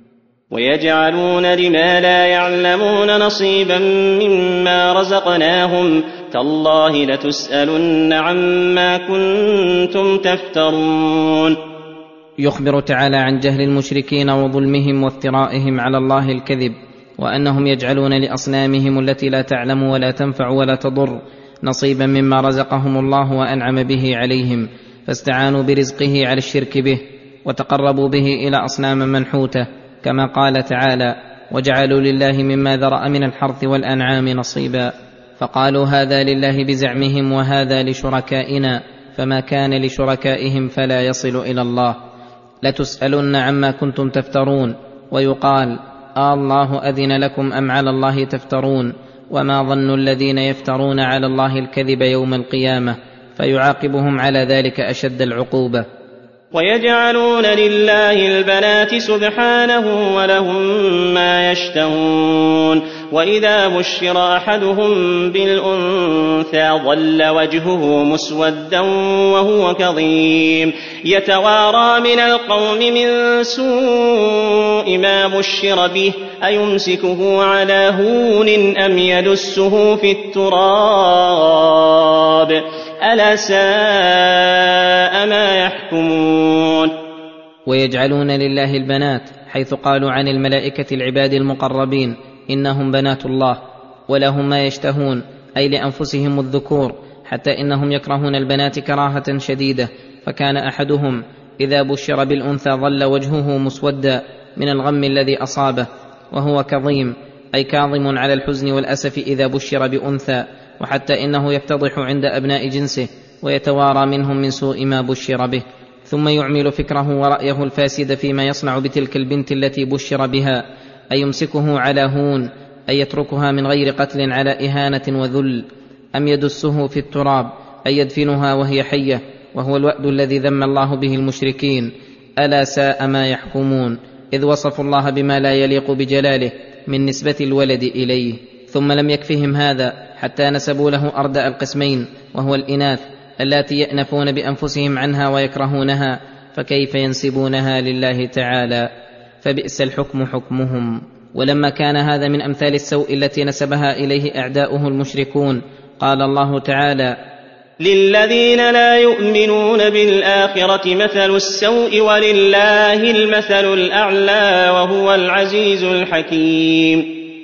ويجعلون لما لا يعلمون نصيبا مما رزقناهم، تالله لتسألن عما كنتم تفترون. يخبر تعالى عن جهل المشركين وظلمهم وافترائهم على الله الكذب، وأنهم يجعلون لأصنامهم التي لا تعلم ولا تنفع ولا تضر نصيبا مما رزقهم الله وأنعم به عليهم، فاستعانوا برزقه على الشرك به وتقربوا به إلى أصنام منحوتة، كما قال تعالى: وجعلوا لله مما ذرأ من الحرث والأنعام نصيبا، فقالوا هذا لله بزعمهم وهذا لشركائنا، فما كان لشركائهم فلا يصل إلى الله. لتسألن عما كنتم تفترون. ويقال: الله أذن لكم أم على الله تفترون؟ وما ظن الذين يفترون على الله الكذب يوم القيامة، فيعاقبهم على ذلك أشد العقوبة. ويجعلون لله البنات سبحانه ولهم ما يشتهون وإذا بشر أحدهم بالأنثى ظل وجهه مسودا وهو كظيم يتوارى من القوم من سوء ما بشر به أيمسكه على هون أم يدسه في التراب ألا ساء ما يحكمون. ويجعلون لله البنات حيث قالوا عن الملائكة العباد المقربين إنهم بنات الله، ولهم ما يشتهون أي لأنفسهم الذكور، حتى إنهم يكرهون البنات كراهة شديدة. فكان أحدهم إذا بشر بالأنثى ظل وجهه مسودا من الغم الذي أصابه وهو كظيم أي كاظم على الحزن والأسف إذا بشر بأنثى، وحتى إنه يفتضح عند أبناء جنسه ويتوارى منهم من سوء ما بشر به، ثم يعمل فكره ورأيه الفاسد فيما يصنع بتلك البنت التي بشر بها، أي يمسكه على هون أي يتركها من غير قتل على إهانة وذل، أم يدسه في التراب أي يدفنها وهي حية، وهو الوأد الذي ذم الله به المشركين. ألا ساء ما يحكمون، إذ وصفوا الله بما لا يليق بجلاله من نسبة الولد إليه. ثم لم يكفهم هذا حتى نسبوا له أردأ القسمين، وهو الإناث اللاتي يأنفون بأنفسهم عنها ويكرهونها، فكيف ينسبونها لله تعالى؟ فبئس الحكم حكمهم. ولما كان هذا من أمثال السوء التي نسبها إليه أعداؤه المشركون، قال الله تعالى: للذين لا يؤمنون بالآخرة مثل السوء ولله المثل الأعلى وهو العزيز الحكيم.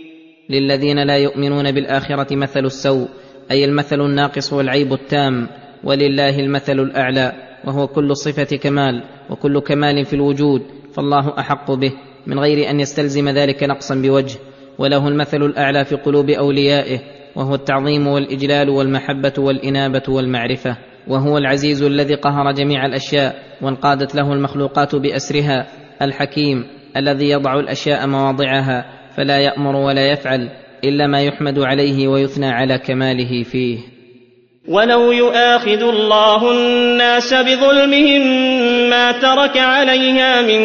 للذين لا يؤمنون بالآخرة مثل السوء أي المثل الناقص والعيب التام، ولله المثل الأعلى وهو كل صفة كمال وكل كمال في الوجود، فالله أحق به من غير أن يستلزم ذلك نقصا بوجه. وله المثل الأعلى في قلوب أوليائه، وهو التعظيم والإجلال والمحبة والإنابة والمعرفة. وهو العزيز الذي قهر جميع الأشياء وانقادت له المخلوقات بأسرها، الحكيم الذي يضع الأشياء مواضعها، فلا يأمر ولا يفعل إلا ما يحمد عليه ويثنى على كماله فيه. ولو يؤاخذ الله الناس بظلمهم ما ترك عليها من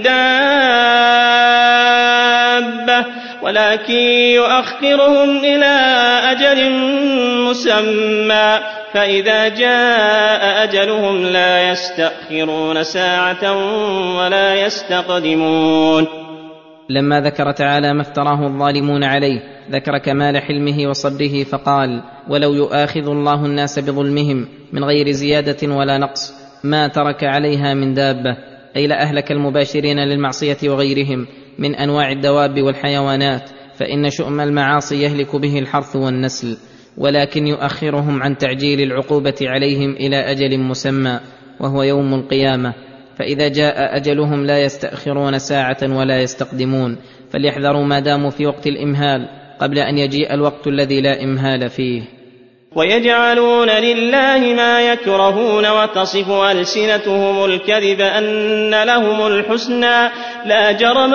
دابة ولكن يؤخرهم إلى أجل مسمى، فإذا جاء أجلهم لا يستأخرون ساعة ولا يستقدمون. لما ذكر تعالى ما افتراه الظالمون عليه، ذكر كمال حلمه وصبره فقال: ولو يؤاخذ الله الناس بظلمهم من غير زيادة ولا نقص ما ترك عليها من دابة، أي لأهلك المباشرين للمعصية وغيرهم من أنواع الدواب والحيوانات، فإن شؤم المعاصي يهلك به الحرث والنسل، ولكن يؤخرهم عن تعجيل العقوبة عليهم إلى أجل مسمى وهو يوم القيامة، فإذا جاء أجلهم لا يستأخرون ساعة ولا يستقدمون، فليحذروا ما داموا في وقت الإمهال قبل أن يجيء الوقت الذي لا إمهال فيه. ويجعلون لله ما يكرهون وتصف ألسنتهم الكذب أن لهم الحسنى لا جرم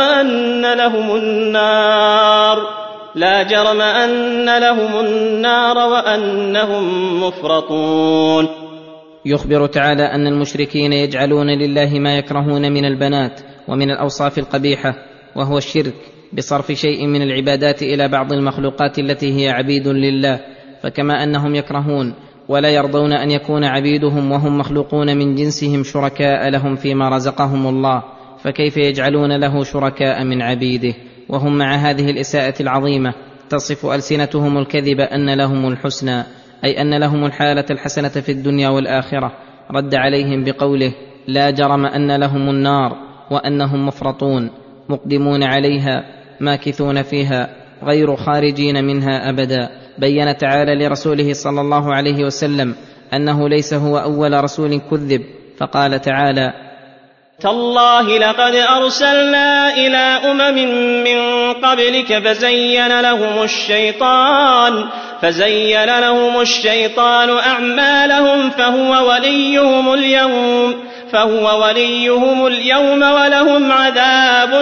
أن لهم النار وأنهم مفرطون. يخبر تعالى أن المشركين يجعلون لله ما يكرهون من البنات ومن الأوصاف القبيحة، وهو الشرك بصرف شيء من العبادات إلى بعض المخلوقات التي هي عبيد لله. فكما أنهم يكرهون ولا يرضون أن يكون عبيدهم وهم مخلوقون من جنسهم شركاء لهم فيما رزقهم الله، فكيف يجعلون له شركاء من عبيده وهم مع هذه الإساءة العظيمة تصف ألسنتهم الكذب أن لهم الحسنى، أي أن لهم الحالة الحسنة في الدنيا والآخرة. رد عليهم بقوله: لا جرم أن لهم النار وأنهم مفرطون مقدمون عليها ماكثون فيها غير خارجين منها أبدا. بين تعالى لرسوله صلى الله عليه وسلم أنه ليس هو أول رسول كذب، فقال تعالى: تالله لقد أرسلنا إلى أمم من قبلك فزين لهم الشيطان أعمالهم فهو وليهم اليوم ولهم عذاب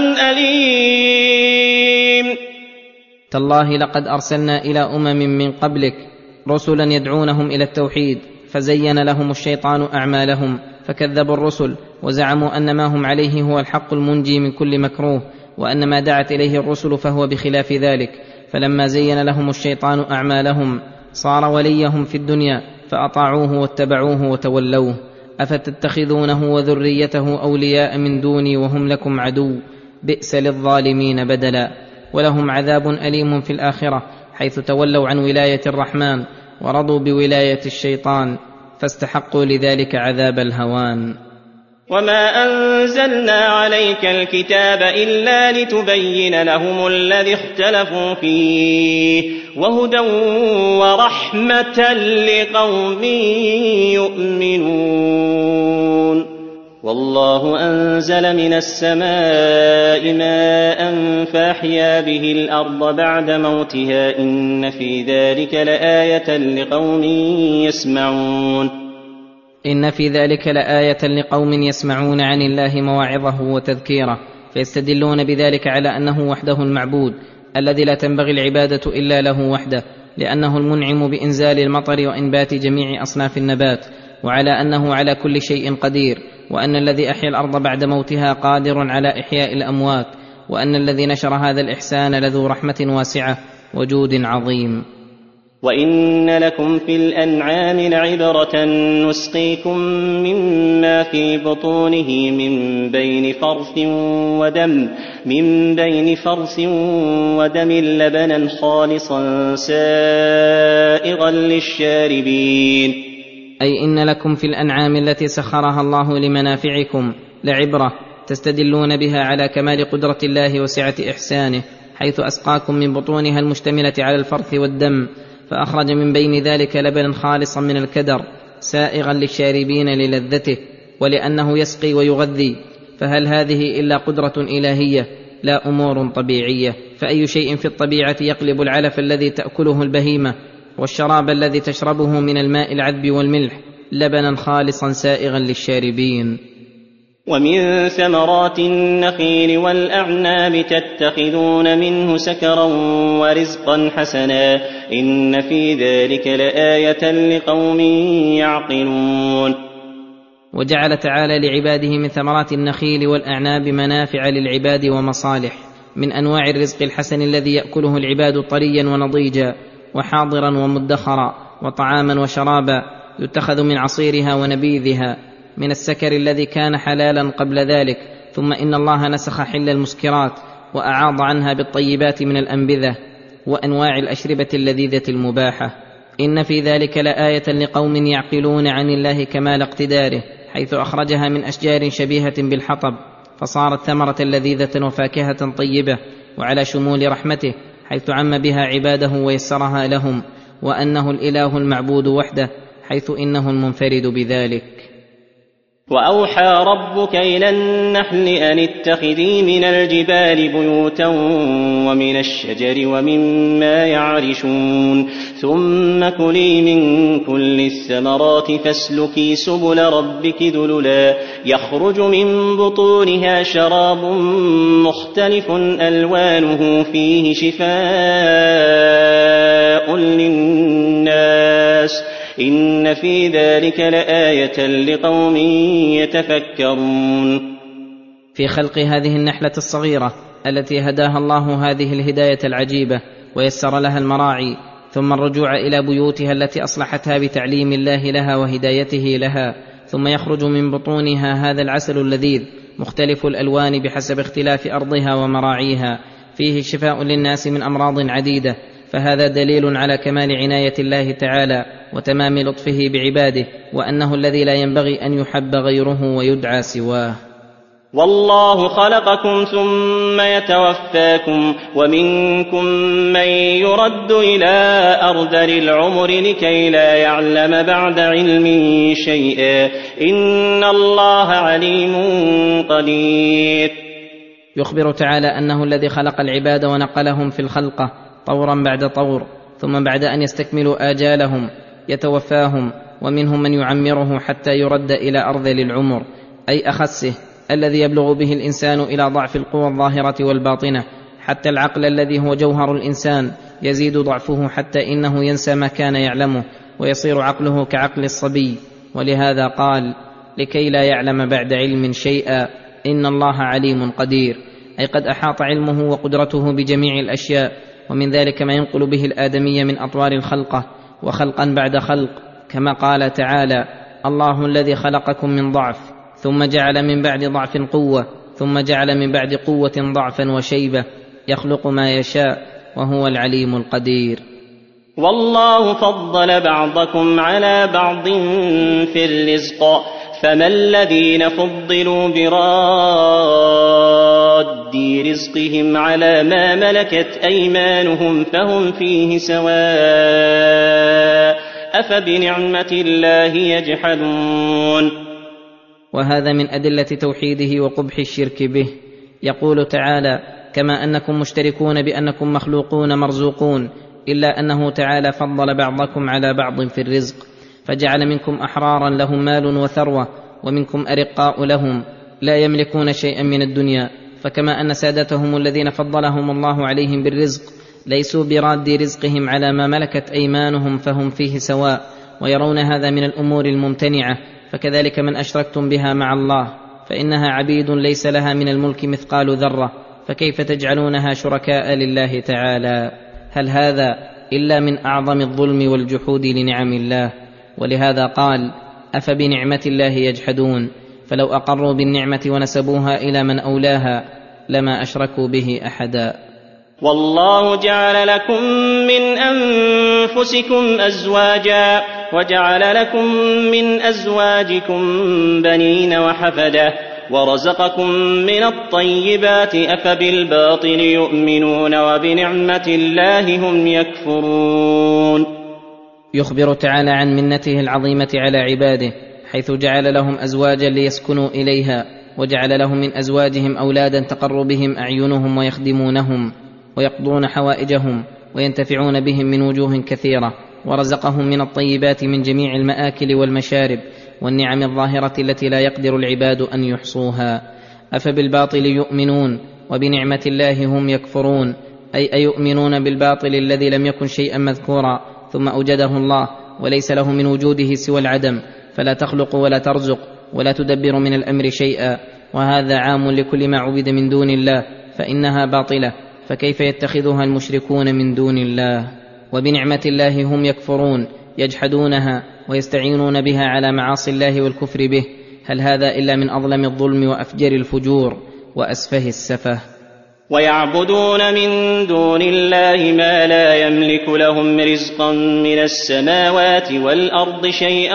أليم. تالله لقد أرسلنا إلى أمم من قبلك رسلا يدعونهم إلى التوحيد، فزين لهم الشيطان أعمالهم فكذبوا الرسل وزعموا أن ما هم عليه هو الحق المنجي من كل مكروه، وأن ما دعت إليه الرسل فهو بخلاف ذلك. فلما زين لهم الشيطان أعمالهم صار وليهم في الدنيا فأطاعوه واتبعوه وتولوه. أفتتخذونه وذريته أولياء من دوني وهم لكم عدو، بئس للظالمين بدلا. ولهم عذاب أليم في الآخرة حيث تولوا عن ولاية الرحمن ورضوا بولاية الشيطان، فاستحقوا لذلك عذاب الهوان. وما أنزلنا عليك الكتاب إلا لتبين لهم الذي اختلفوا فيه وهدى ورحمة لقوم يؤمنون. والله أنزل من السماء ماء فأحيا به الأرض بعد موتها إن في ذلك لآية لقوم يسمعون. إن في ذلك لآية لقوم يسمعون عن الله مواعظه وتذكيره، فيستدلون بذلك على أنه وحده المعبود الذي لا تنبغي العبادة إلا له وحده، لأنه المنعم بإنزال المطر وإنبات جميع أصناف النبات، وعلى أنه على كل شيء قدير، وأن الذي أحيا الأرض بعد موتها قادر على إحياء الأموات، وأن الذي نشر هذا الإحسان لذو رحمة واسعة وجود عظيم. وإن لكم في الأنعام لعبرة نسقيكم مما في بطونه من بين فرث ودم لبنا خالصا سائغا للشاربين. أي إن لكم في الأنعام التي سخرها الله لمنافعكم لعبرة تستدلون بها على كمال قدرة الله وسعة إحسانه، حيث أسقاكم من بطونها المشتملة على الفرث والدم، فأخرج من بين ذلك لبنا خالصا من الكدر سائغا للشاربين للذته، ولأنه يسقي ويغذي. فهل هذه إلا قدرة إلهية لا أمور طبيعية؟ فأي شيء في الطبيعة يقلب العلف الذي تأكله البهيمة والشراب الذي تشربه من الماء العذب والملح لبنا خالصا سائغا للشاربين. ومن ثمرات النخيل والأعناب تتخذون منه سكرا ورزقا حسنا إن في ذلك لآية لقوم يعقلون. وجعل تعالى لعباده من ثمرات النخيل والأعناب منافع للعباد ومصالح، من أنواع الرزق الحسن الذي يأكله العباد طريا ونضيجا وحاضرا ومدخرا، وطعاما وشرابا يتخذ من عصيرها ونبيذها، من السكر الذي كان حلالا قبل ذلك، ثم إن الله نسخ حل المسكرات وأعاض عنها بالطيبات من الأنبذة وأنواع الأشربة اللذيذة المباحة. إن في ذلك لآية لقوم يعقلون عن الله كمال اقتداره، حيث أخرجها من أشجار شبيهة بالحطب فصارت ثمرة لذيذة وفاكهة طيبة، وعلى شمول رحمته حيث عم بها عباده ويسرها لهم، وأنه الإله المعبود وحده حيث إنه المنفرد بذلك. وأوحى ربك إلى النحل أن اتخذي من الجبال بيوتا ومن الشجر ومما يعرشون ثم كلي من كل الثمرات فاسلكي سبل ربك ذللا يخرج من بطونها شراب مختلف ألوانه فيه شفاء للناس إن في ذلك لآية لقوم يتفكرون. في خلق هذه النحلة الصغيرة التي هداها الله هذه الهداية العجيبة ويسر لها المراعي، ثم الرجوع إلى بيوتها التي أصلحتها بتعليم الله لها وهدايته لها، ثم يخرج من بطونها هذا العسل اللذيذ مختلف الألوان بحسب اختلاف أرضها ومراعيها، فيه شفاء للناس من أمراض عديدة. فهذا دليل على كمال عناية الله تعالى وتمام لطفه بعباده، وأنه الذي لا ينبغي أن يحب غيره ويدعى سواه. والله خلقكم ثم يتوفاكم ومنكم من يرد إلى أرذل العمر لكي لا يعلم بعد علم شيئا إن الله عليم قدير. يخبر تعالى أنه الذي خلق العباد ونقلهم في الخلقة طورا بعد طور، ثم بعد أن يستكملوا آجالهم يتوفاهم، ومنهم من يعمره حتى يرد إلى أرذل العمر أي أخسه الذي يبلغ به الإنسان إلى ضعف القوى الظاهرة والباطنة، حتى العقل الذي هو جوهر الإنسان يزيد ضعفه حتى إنه ينسى ما كان يعلمه ويصير عقله كعقل الصبي. ولهذا قال: لكي لا يعلم بعد علم شيئا، إن الله عليم قدير، أي قد أحاط علمه وقدرته بجميع الأشياء، ومن ذلك ما ينقل به الآدمي من أطوار الخلقة وخلقا بعد خلق، كما قال تعالى: الله الذي خلقكم من ضعف ثم جعل من بعد ضعف قوة ثم جعل من بعد قوة ضعفا وشيبة، يخلق ما يشاء وهو العليم القدير. والله فضل بعضكم على بعض في الرزق، فما الذين فضلوا براد رزقهم على ما ملكت أيمانهم فهم فيه سواء، أفبنعمة الله يجحدون. وهذا من أدلة توحيده وقبح الشرك به. يقول تعالى: كما أنكم مشتركون بأنكم مخلوقون مرزوقون، إلا أنه تعالى فضل بعضكم على بعض في الرزق، فجعل منكم أحرارا لهم مال وثروة، ومنكم أرقاء لهم لا يملكون شيئا من الدنيا. فكما أن سادتهم الذين فضلهم الله عليهم بالرزق ليسوا براد رزقهم على ما ملكت أيمانهم فهم فيه سواء، ويرون هذا من الأمور الممتنعة، فكذلك من أشركتم بها مع الله فإنها عبيد ليس لها من الملك مثقال ذرة، فكيف تجعلونها شركاء لله تعالى؟ هل هذا إلا من أعظم الظلم والجحود لنعم الله؟ ولهذا قال: أفبنعمة الله يجحدون، فلو أقروا بالنعمة ونسبوها إلى من أولاها لما أشركوا به أحدا. والله جعل لكم من أنفسكم أزواجا، وجعل لكم من أزواجكم بنين وحفدة، ورزقكم من الطيبات، أفبالباطل يؤمنون وبنعمة الله هم يكفرون. يخبر تعالى عن منته العظيمة على عباده، حيث جعل لهم أزواجا ليسكنوا إليها، وجعل لهم من أزواجهم أولادا تقر بهم أعينهم ويخدمونهم ويقضون حوائجهم وينتفعون بهم من وجوه كثيرة، ورزقهم من الطيبات من جميع المآكل والمشارب والنعم الظاهرة التي لا يقدر العباد أن يحصوها. أفبالباطل يؤمنون وبنعمة الله هم يكفرون، أي أيؤمنون بالباطل الذي لم يكن شيئا مذكورا ثم أوجده الله وليس له من وجوده سوى العدم، فلا تخلق ولا ترزق ولا تدبر من الأمر شيئا، وهذا عام لكل ما عبد من دون الله، فإنها باطلة، فكيف يتخذها المشركون من دون الله؟ وبنعمة الله هم يكفرون، يجحدونها ويستعينون بها على معاصي الله والكفر به. هل هذا إلا من أظلم الظلم وأفجر الفجور وأسفه السفه؟ ويعبدون من دون الله ما لا يملك لهم رزقا من السماوات والأرض شيئا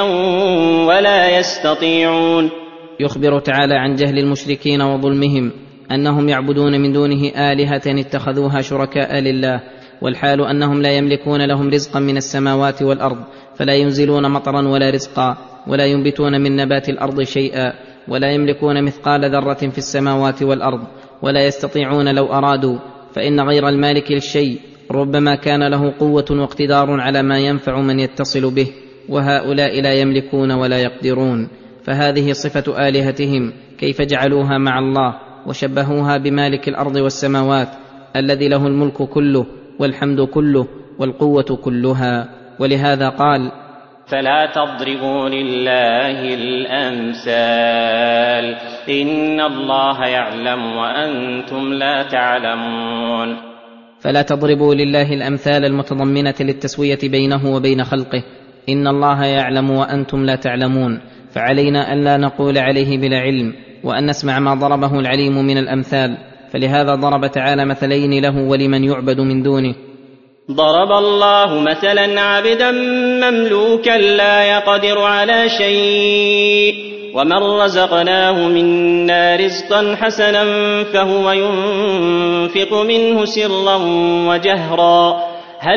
ولا يستطيعون. يخبر تعالى عن جهل المشركين وظلمهم، أنهم يعبدون من دونه آلهة اتخذوها شركاء لله، والحال أنهم لا يملكون لهم رزقا من السماوات والأرض، فلا ينزلون مطرا ولا رزقا، ولا ينبتون من نبات الأرض شيئا، ولا يملكون مثقال ذرة في السماوات والأرض، ولا يستطيعون لو أرادوا، فإن غير المالك للشيء ربما كان له قوة واقتدار على ما ينفع من يتصل به، وهؤلاء لا يملكون ولا يقدرون. فهذه صفة آلهتهم، كيف جعلوها مع الله وشبهوها بمالك الأرض والسماوات الذي له الملك كله والحمد كله والقوة كلها. ولهذا قال: فلا تضربوا لله الأمثال، إن الله يعلم وأنتم لا تعلمون. فلا تضربوا لله الأمثال المتضمنة للتسوية بينه وبين خلقه، إن الله يعلم وأنتم لا تعلمون، فعلينا أن لا نقول عليه بلا علم، وأن نسمع ما ضربه العليم من الأمثال. فلهذا ضرب تعالى مثلين له ولمن يعبد من دونه. ضرب الله مثلا عبدا مملوكا لا يقدر على شيء، ومن رزقناه منا رزقا حسنا فهو ينفق منه سرا وجهرا، هل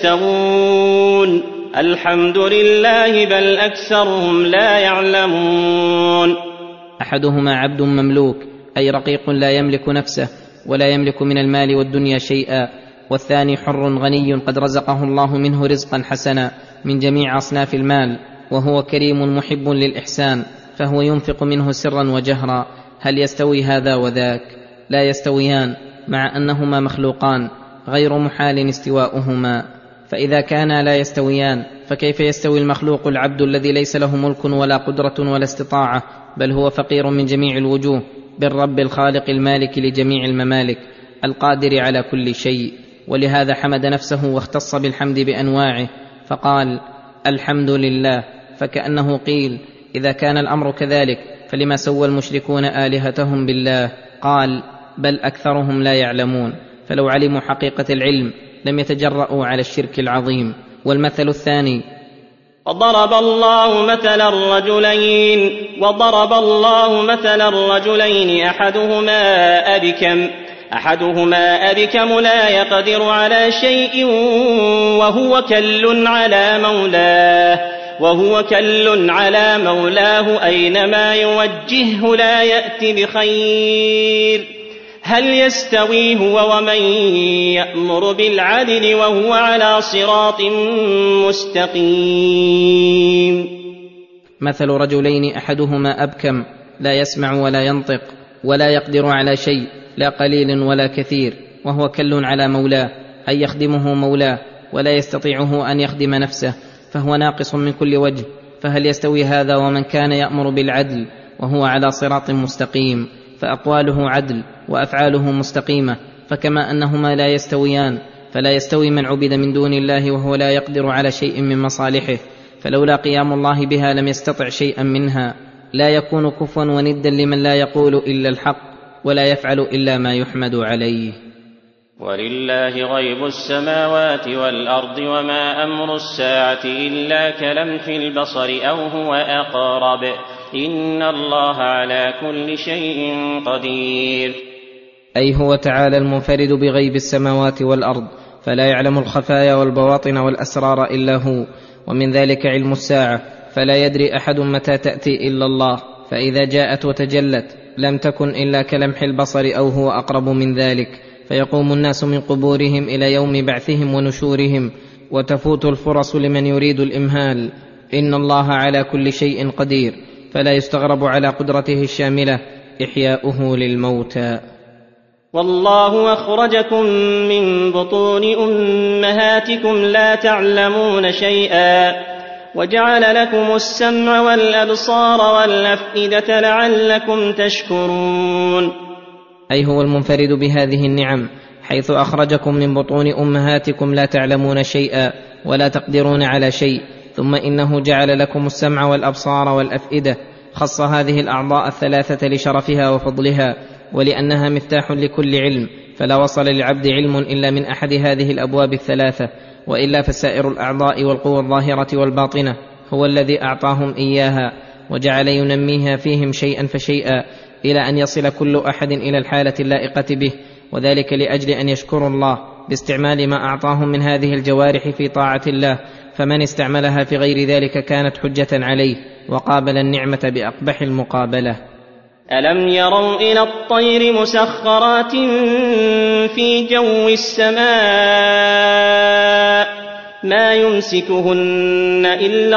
يستوون؟ الحمد لله بل أكثرهم لا يعلمون. أحدهما عبد مملوك، أي رقيق لا يملك نفسه ولا يملك من المال والدنيا شيئا، والثاني حر غني قد رزقه الله منه رزقا حسنا من جميع أصناف المال، وهو كريم محب للإحسان، فهو ينفق منه سرا وجهرا. هل يستوي هذا وذاك؟ لا يستويان، مع أنهما مخلوقان غير محال استواؤهما. فإذا كانا لا يستويان فكيف يستوي المخلوق العبد الذي ليس له ملك ولا قدرة ولا استطاعة، بل هو فقير من جميع الوجوه، بالرب الخالق المالك لجميع الممالك القادر على كل شيء؟ ولهذا حمد نفسه واختص بالحمد بأنواعه فقال: الحمد لله. فكأنه قيل: إذا كان الأمر كذلك فلما سوى المشركون آلهتهم بالله؟ قال: بل أكثرهم لا يعلمون، فلو علموا حقيقة العلم لم يتجرؤوا على الشرك العظيم. والمثل الثاني: وضرب الله مثلا الرجلين أحدهما أبكم لا يقدر على شيء وهو كل على مولاه أينما يوجهه لا يأت بخير. هل يستوي هو ومن يأمر بالعدل وهو على صراط مستقيم؟ مثل رجلين أحدهما أبكم لا يسمع ولا ينطق ولا يقدر على شيء، لا قليل ولا كثير، وهو كل على مولاه، أي يخدمه مولاه ولا يستطيعه أن يخدم نفسه، فهو ناقص من كل وجه. فهل يستوي هذا ومن كان يأمر بالعدل وهو على صراط مستقيم؟ فأقواله عدل وأفعاله مستقيمة، فكما أنهما لا يستويان فلا يستوي من عبد من دون الله وهو لا يقدر على شيء من مصالحه، فلولا قيام الله بها لم يستطع شيئا منها. لا يكون كفوا وندا لمن لا يقول إلا الحق ولا يفعل إلا ما يحمد عليه. ولله غيب السماوات والأرض وما أمر الساعة إلا كلمح البصر أو هو أقرب إن الله على كل شيء قدير. أي هو تعالى المنفرد بغيب السماوات والأرض، فلا يعلم الخفايا والبواطن والأسرار إلا هو، ومن ذلك علم الساعة، فلا يدري أحد متى تأتي إلا الله، فإذا جاءت وتجلت لم تكن إلا كلمح البصر أو هو أقرب من ذلك، فيقوم الناس من قبورهم إلى يوم بعثهم ونشورهم، وتفوت الفرص لمن يريد الإمهال. إن الله على كل شيء قدير، فلا يستغرب على قدرته الشاملة إحياؤه للموتى. والله أخرجكم من بطون أمهاتكم لا تعلمون شيئا وجعل لكم السمع والأبصار والأفئدة لعلكم تشكرون. أي هو المنفرد بهذه النعم، حيث أخرجكم من بطون أمهاتكم لا تعلمون شيئا ولا تقدرون على شيء، ثم إنه جعل لكم السمع والأبصار والأفئدة، خص هذه الأعضاء الثلاثة لشرفها وفضلها ولأنها مفتاح لكل علم، فلا وصل للعبد علم إلا من أحد هذه الأبواب الثلاثة، وإلا فسائر الأعضاء والقوى الظاهرة والباطنة هو الذي أعطاهم إياها وجعل ينميها فيهم شيئا فشيئا إلى أن يصل كل أحد إلى الحالة اللائقة به، وذلك لأجل أن يشكروا الله باستعمال ما أعطاهم من هذه الجوارح في طاعة الله، فمن استعملها في غير ذلك كانت حجة عليه وقابل النعمة بأقبح المقابلة. ألم يروا إلى الطير مسخرات في جو السماء ما يمسكهن إلا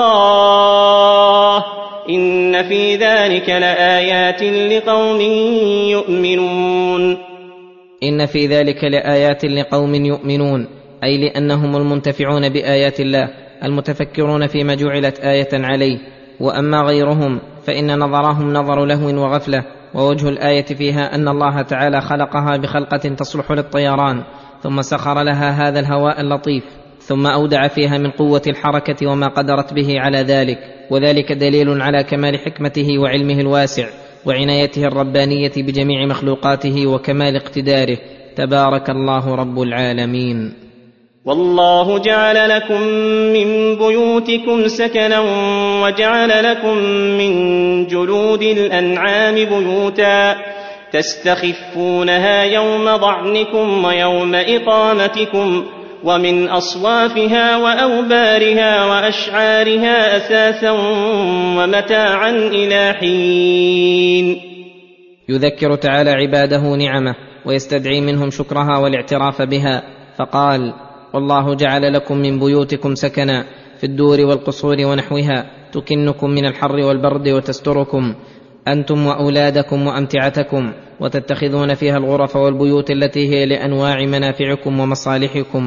الله إن في ذلك لآيات لقوم يؤمنون. إن في ذلك لآيات لقوم يؤمنون، أي لأنهم المنتفعون بآيات الله المتفكرون فيما جعلت آية عليه. وأما غيرهم فإن نظرهم نظر لهو وغفلة، ووجه الآية فيها أن الله تعالى خلقها بخلقة تصلح للطيران، ثم سخر لها هذا الهواء اللطيف، ثم أودع فيها من قوة الحركة وما قدرت به على ذلك، وذلك دليل على كمال حكمته وعلمه الواسع وعنايته الربانية بجميع مخلوقاته وكمال اقتداره. تبارك الله رب العالمين. والله جعل لكم من بيوتكم سكنا وجعل لكم من جلود الأنعام بيوتا تستخفونها يوم ضعنكم ويوم إقامتكم، ومن أصوافها وأوبارها وأشعارها أثاثا ومتاعا إلى حين. يذكر تعالى عباده نعمه ويستدعي منهم شكرها والاعتراف بها، فقال: والله جعل لكم من بيوتكم سكنا في الدور والقصور ونحوها تكنكم من الحر والبرد وتستركم أنتم وأولادكم وأمتعتكم، وتتخذون فيها الغرف والبيوت التي هي لأنواع منافعكم ومصالحكم،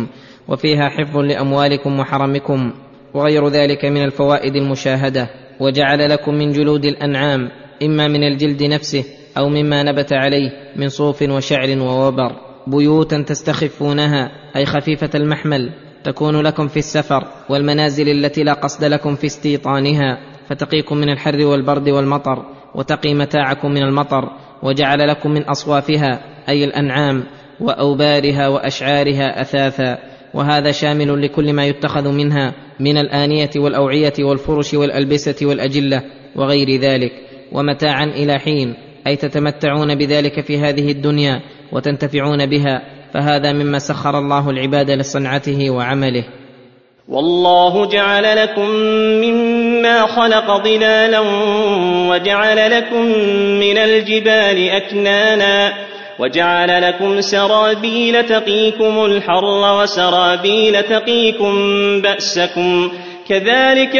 وفيها حفظ لأموالكم وحرمكم وغير ذلك من الفوائد المشاهدة. وجعل لكم من جلود الأنعام إما من الجلد نفسه أو مما نبت عليه من صوف وشعر ووبر بيوتا تستخفونها أي خفيفة المحمل تكون لكم في السفر، والمنازل التي لا قصد لكم في استيطانها فتقيكم من الحر والبرد والمطر وتقي متاعكم من المطر. وجعل لكم من أصوافها أي الأنعام وأوبارها وأشعارها أثاثا، وهذا شامل لكل ما يتخذ منها من الآنية والأوعية والفرش والألبسة والأجلة وغير ذلك، ومتاعا إلى حين أي تتمتعون بذلك في هذه الدنيا وتنتفعون بها، فهذا مما سخر الله العباد لصنعته وعمله. والله جعل لكم مما خلق ظلالا وجعل لكم من الجبال أكنانا وجعل لكم سرابيل تقيكم الحر وسرابيل تقيكم بأسكم كذلك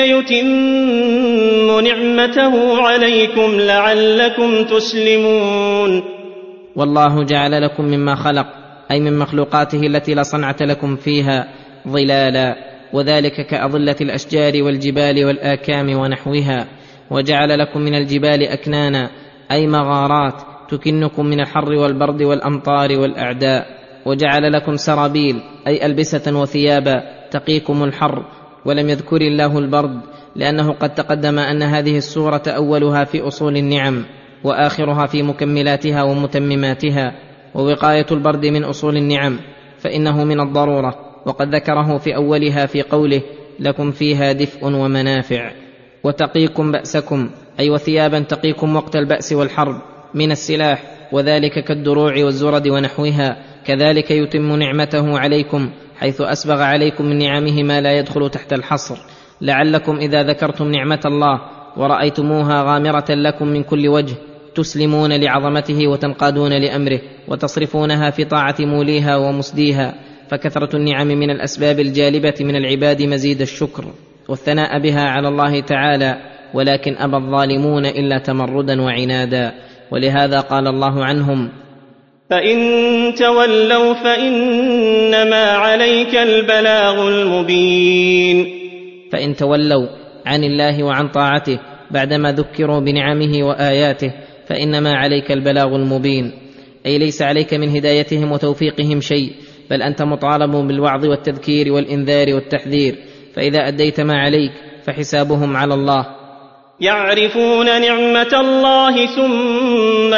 يتم نعمته عليكم لعلكم تسلمون. والله جعل لكم مما خلق أي من مخلوقاته التي لا صنعة لكم فيها ظلالا، وذلك كأظلة الأشجار والجبال والآكام ونحوها. وجعل لكم من الجبال أكنانا أي مغارات تكنكم من الحر والبرد والأمطار والأعداء. وجعل لكم سرابيل أي ألبسة وثيابا تقيكم الحر، ولم يذكر الله البرد لأنه قد تقدم أن هذه السورة أولها في أصول النعم وآخرها في مكملاتها ومتمماتها، ووقاية البرد من أصول النعم فإنه من الضرورة، وقد ذكره في أولها في قوله لكم فيها دفء ومنافع. وتقيكم بأسكم أي وثيابا تقيكم وقت البأس والحرب من السلاح، وذلك كالدروع والزرد ونحوها. كذلك يتم نعمته عليكم حيث أسبغ عليكم من نعمه ما لا يدخل تحت الحصر، لعلكم إذا ذكرتم نعمة الله ورأيتموها غامرة لكم من كل وجه تسلمون لعظمته وتنقادون لأمره وتصرفونها في طاعة موليها ومسديها. فكثرة النعم من الأسباب الجالبة من العباد مزيد الشكر والثناء بها على الله تعالى، ولكن أبى الظالمون إلا تمردا وعنادا. ولهذا قال الله عنهم فإن تولوا فإنما عليك البلاغ المبين. فإن تولوا عن الله وعن طاعته بعدما ذكروا بنعمه وآياته فإنما عليك البلاغ المبين، أي ليس عليك من هدايتهم وتوفيقهم شيء، بل أنت مطالب بالوعظ والتذكير والإنذار والتحذير، فإذا أديت ما عليك فحسابهم على الله. يعرفون نعمة الله ثم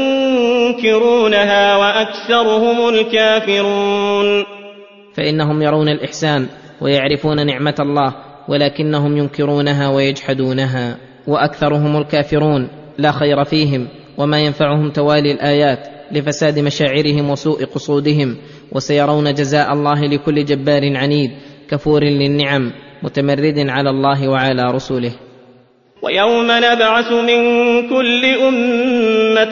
ينكرونها وأكثرهم الكافرون. فإنهم يرون الإحسان ويعرفون نعمة الله ولكنهم ينكرونها ويجحدونها، وأكثرهم الكافرون لا خير فيهم وما ينفعهم توالي الآيات لفساد مشاعرهم وسوء قصودهم، وسيرون جزاء الله لكل جبار عنيد كفور للنعم متمرد على الله وعلى رسله. ويوم نبعث من كل أمة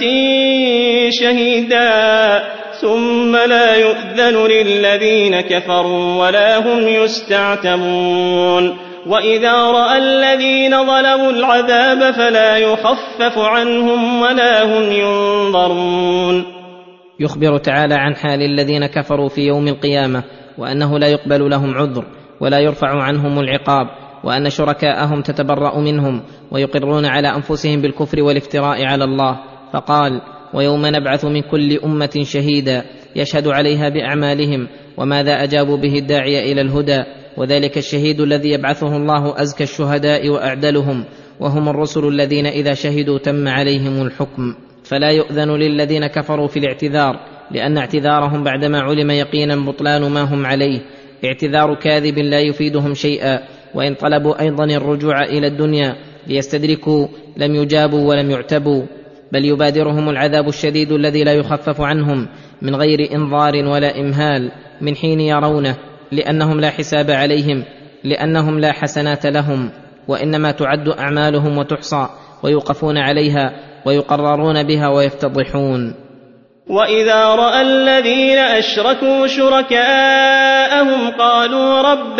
شهيدا ثم لا يؤذن للذين كفروا ولا هم يستعتبون. وإذا رأى الذين ظلموا العذاب فلا يخفف عنهم ولا هم ينظرون. يخبر تعالى عن حال الذين كفروا في يوم القيامة، وأنه لا يقبل لهم عذر ولا يرفع عنهم العقاب، وأن شركاءهم تتبرأ منهم ويقرون على أنفسهم بالكفر والافتراء على الله. فقال ويوم نبعث من كل أمة شهيدا يشهد عليها بأعمالهم وماذا أجابوا به الداعي إلى الهدى، وذلك الشهيد الذي يبعثه الله أزكى الشهداء وأعدلهم، وهم الرسل الذين إذا شهدوا تم عليهم الحكم. فلا يؤذن للذين كفروا في الاعتذار، لأن اعتذارهم بعدما علم يقينا بطلان ما هم عليه اعتذار كاذب لا يفيدهم شيئا، وإن طلبوا أيضا الرجوع إلى الدنيا ليستدركوا لم يجابوا ولم يعتبوا، بل يبادرهم العذاب الشديد الذي لا يخفف عنهم من غير إنظار ولا إمهال من حين يرونه، لأنهم لا حساب عليهم، لأنهم لا حسنات لهم، وإنما تعد أعمالهم وتحصى ويوقفون عليها ويقررون بها ويفتضحون. وإذا رأى الذين أشركوا شركاءهم قالوا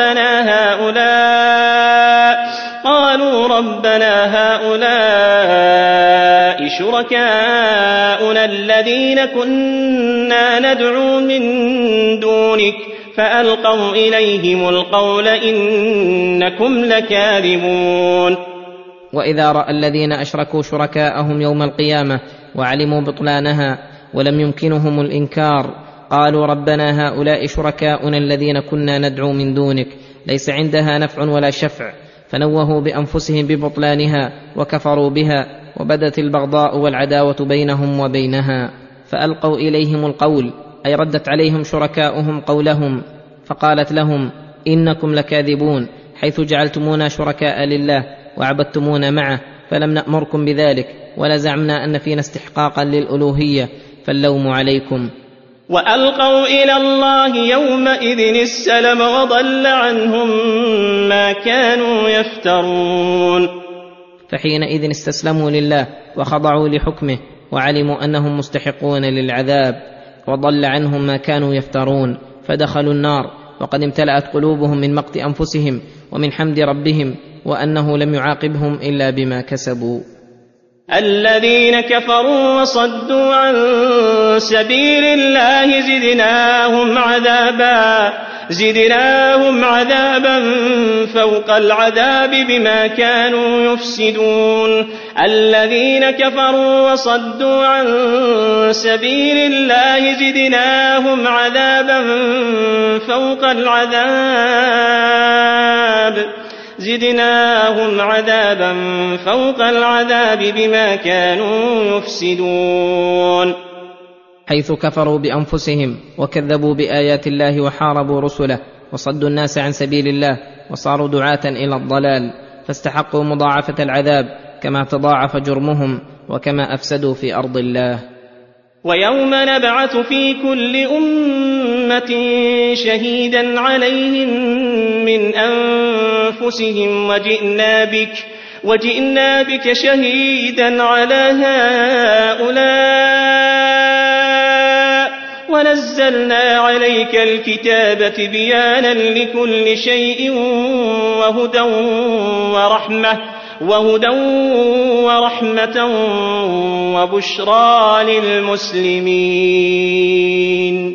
ربنا هؤلاء شركاؤنا الذين كنا ندعو من دونك فألقوا إليهم القول إنكم لكاذبون. وإذا رأى الذين أشركوا شركاءهم يوم القيامة وعلموا بطلانها ولم يمكنهم الإنكار قالوا ربنا هؤلاء شركاؤنا الذين كنا ندعو من دونك ليس عندها نفع ولا شفع، فنوهوا بأنفسهم ببطلانها وكفروا بها، وبدت البغضاء والعداوة بينهم وبينها. فألقوا إليهم القول، أي ردت عليهم شركاؤهم قولهم، فقالت لهم إنكم لكاذبون، حيث جعلتمونا شركاء لله وعبدتمونا معه، فلم نأمركم بذلك ولا زعمنا أن فينا استحقاقا للألوهية، فاللوم عليكم. وألقوا إلى الله يومئذ السلم وضل عنهم ما كانوا يفترون. فحينئذ استسلموا لله وخضعوا لحكمه وعلموا أنهم مستحقون للعذاب، وضل عنهم ما كانوا يفترون، فدخلوا النار وقد امتلأت قلوبهم من مقت أنفسهم ومن حمد ربهم، وأنه لم يعاقبهم إلا بما كسبوا. الذين كفروا وصدوا عن سبيل الله زدناهم عذابا فوق العذاب بما كانوا يفسدون. الذين كفروا وصدوا عن سبيل الله زدناهم عذابا فوق العذاب بما كانوا يفسدون. حيث كفروا بأنفسهم وكذبوا بآيات الله وحاربوا رسله وصدوا الناس عن سبيل الله وصاروا دعاة إلى الضلال، فاستحقوا مضاعفة العذاب كما تضاعف جرمهم وكما أفسدوا في أرض الله. ويوم نبعث في كل أمة شهيدا عليهم من أنفسهم وجئنا بك شهيدا على هؤلاء ونزلنا عليك الكتاب تبيانا لكل شيء وهدى ورحمة وبشرى للمسلمين.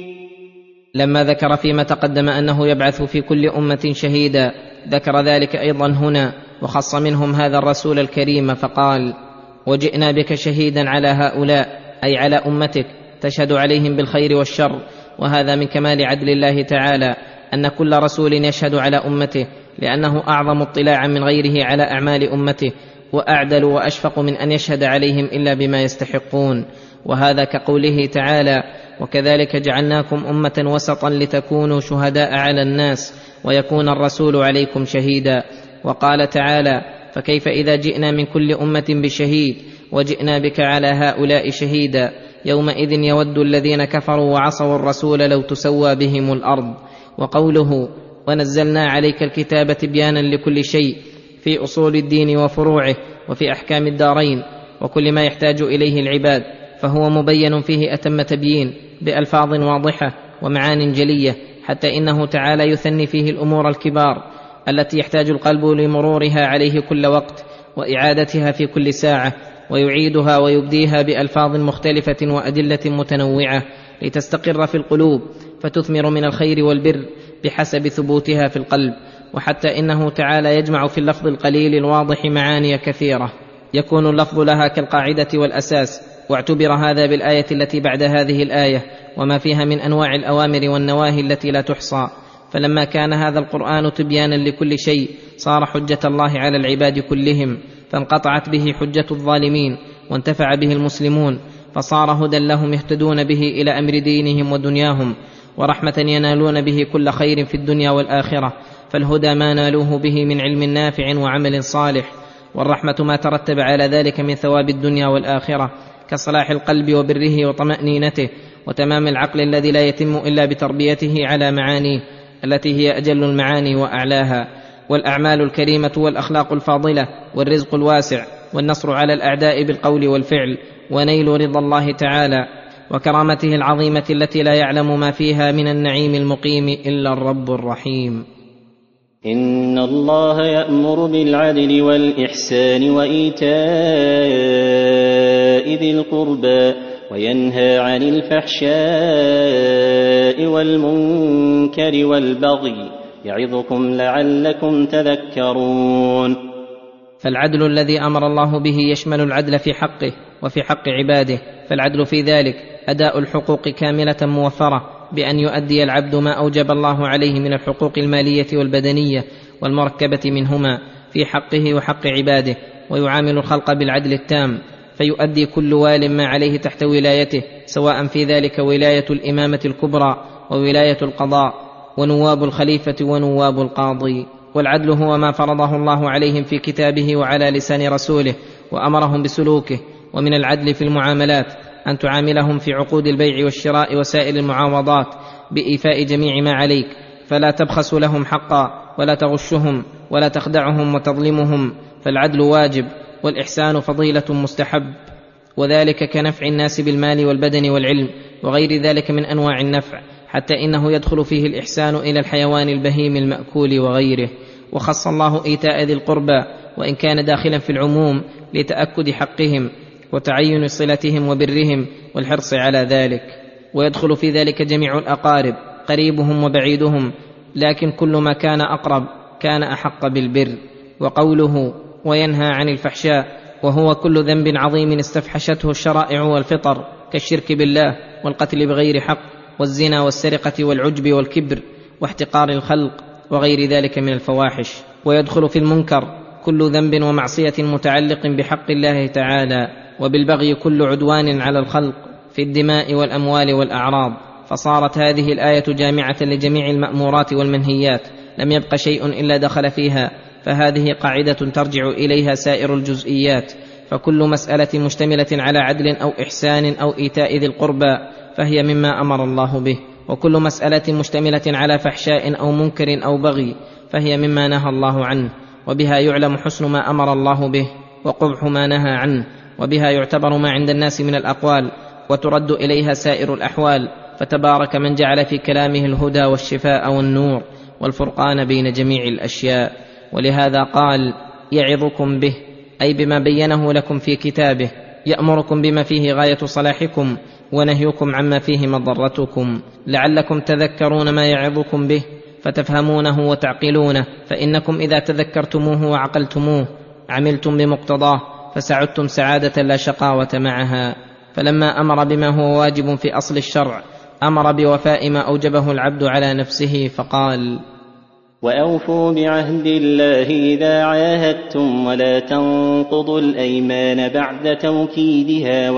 لما ذكر فيما تقدم أنه يبعث في كل أمة شهيدا، ذكر ذلك أيضا هنا وخص منهم هذا الرسول الكريم فقال وجئنا بك شهيدا على هؤلاء، أي على أمتك، تشهد عليهم بالخير والشر. وهذا من كمال عدل الله تعالى أن كل رسول يشهد على أمته، لأنه أعظم اطلاعا من غيره على أعمال أمته، وأعدل وأشفق من أن يشهد عليهم إلا بما يستحقون. وهذا كقوله تعالى وكذلك جعلناكم أمة وسطا لتكونوا شهداء على الناس ويكون الرسول عليكم شهيدا. وقال تعالى فكيف إذا جئنا من كل أمة بشهيد وجئنا بك على هؤلاء شهيدا، يومئذ يود الذين كفروا وعصوا الرسول لو تسوى بهم الأرض. وقوله ونزلنا عليك الكتاب تبيانا لكل شيء في أصول الدين وفروعه وفي أحكام الدارين وكل ما يحتاج إليه العباد، فهو مبين فيه أتم تبيين بألفاظ واضحة ومعان جلية، حتى إنه تعالى يثني فيه الأمور الكبار التي يحتاج القلب لمرورها عليه كل وقت وإعادتها في كل ساعة، ويعيدها ويبديها بألفاظ مختلفة وأدلة متنوعة لتستقر في القلوب فتثمر من الخير والبر بحسب ثبوتها في القلب. وحتى إنه تعالى يجمع في اللفظ القليل الواضح معاني كثيرة يكون اللفظ لها كالقاعدة والأساس. واعتبر هذا بالآية التي بعد هذه الآية وما فيها من أنواع الأوامر والنواهي التي لا تحصى. فلما كان هذا القرآن تبيانا لكل شيء صار حجة الله على العباد كلهم، فانقطعت به حجة الظالمين وانتفع به المسلمون، فصار هدى لهم يهتدون به إلى أمر دينهم ودنياهم، ورحمة ينالون به كل خير في الدنيا والآخرة. فالهدى ما نالوه به من علم نافع وعمل صالح، والرحمة ما ترتب على ذلك من ثواب الدنيا والآخرة كصلاح القلب وبره وطمأنينته وتمام العقل الذي لا يتم إلا بتربيته على معانيه التي هي أجل المعاني وأعلاها، والأعمال الكريمة والأخلاق الفاضلة والرزق الواسع والنصر على الأعداء بالقول والفعل، ونيل رضا الله تعالى وكرامته العظيمة التي لا يعلم ما فيها من النعيم المقيم إلا الرب الرحيم. إن الله يأمر بالعدل والإحسان وإيتاء ذي القربى وينهى عن الفحشاء والمنكر والبغي يعظكم لعلكم تذكرون. فالعدل الذي امر الله به يشمل العدل في حقه وفي حق عباده، فالعدل في ذلك اداء الحقوق كامله موفره، بان يؤدي العبد ما اوجب الله عليه من الحقوق الماليه والبدنيه والمركبه منهما في حقه وحق عباده، ويعامل الخلق بالعدل التام، فيؤدي كل وال ما عليه تحت ولايته، سواء في ذلك ولايه الامامه الكبرى وولايه القضاء ونواب الخليفه ونواب القاضي. والعدل هو ما فرضه الله عليهم في كتابه وعلى لسان رسوله وامرهم بسلوكه. ومن العدل في المعاملات ان تعاملهم في عقود البيع والشراء وسائر المعاوضات بايفاء جميع ما عليك، فلا تبخس لهم حقا ولا تغشهم ولا تخدعهم وتظلمهم، فالعدل واجب والإحسان فضيلة مستحب، وذلك كنفع الناس بالمال والبدن والعلم وغير ذلك من أنواع النفع، حتى إنه يدخل فيه الإحسان إلى الحيوان البهيم المأكول وغيره. وخص الله إيتاء ذي القربى وإن كان داخلا في العموم لتأكد حقهم وتعين صلتهم وبرهم والحرص على ذلك، ويدخل في ذلك جميع الأقارب قريبهم وبعيدهم، لكن كل ما كان أقرب كان أحق بالبر. وقوله وينهى عن الفحشاء وهو كل ذنب عظيم استفحشته الشرائع والفطر، كالشرك بالله والقتل بغير حق والزنا والسرقة والعجب والكبر واحتقار الخلق وغير ذلك من الفواحش. ويدخل في المنكر كل ذنب ومعصية متعلق بحق الله تعالى، وبالبغي كل عدوان على الخلق في الدماء والأموال والأعراض. فصارت هذه الآية جامعة لجميع المأمورات والمنهيات، لم يبق شيء إلا دخل فيها، فهذه قاعدة ترجع إليها سائر الجزئيات. فكل مسألة مشتملة على عدل أو إحسان أو إيتاء ذي القربى فهي مما أمر الله به، وكل مسألة مشتملة على فحشاء أو منكر أو بغي فهي مما نهى الله عنه، وبها يعلم حسن ما أمر الله به وقبح ما نهى عنه، وبها يعتبر ما عند الناس من الأقوال وترد إليها سائر الأحوال. فتبارك من جعل في كلامه الهدى والشفاء والنور والفرقان بين جميع الأشياء. ولهذا قال يعظكم به، أي بما بينه لكم في كتابه، يأمركم بما فيه غاية صلاحكم ونهيكم عما فيه مضرتكم، لعلكم تذكرون ما يعظكم به فتفهمونه وتعقلونه، فإنكم إذا تذكرتموه وعقلتموه عملتم بمقتضاه فسعدتم سعادة لا شقاوة معها. فلما أمر بما هو واجب في أصل الشرع أمر بوفاء ما أوجبه العبد على نفسه، فقال وأوفوا بعهد الله إذا عاهدتم ولا تنقضوا الأيمان بعد توكيدها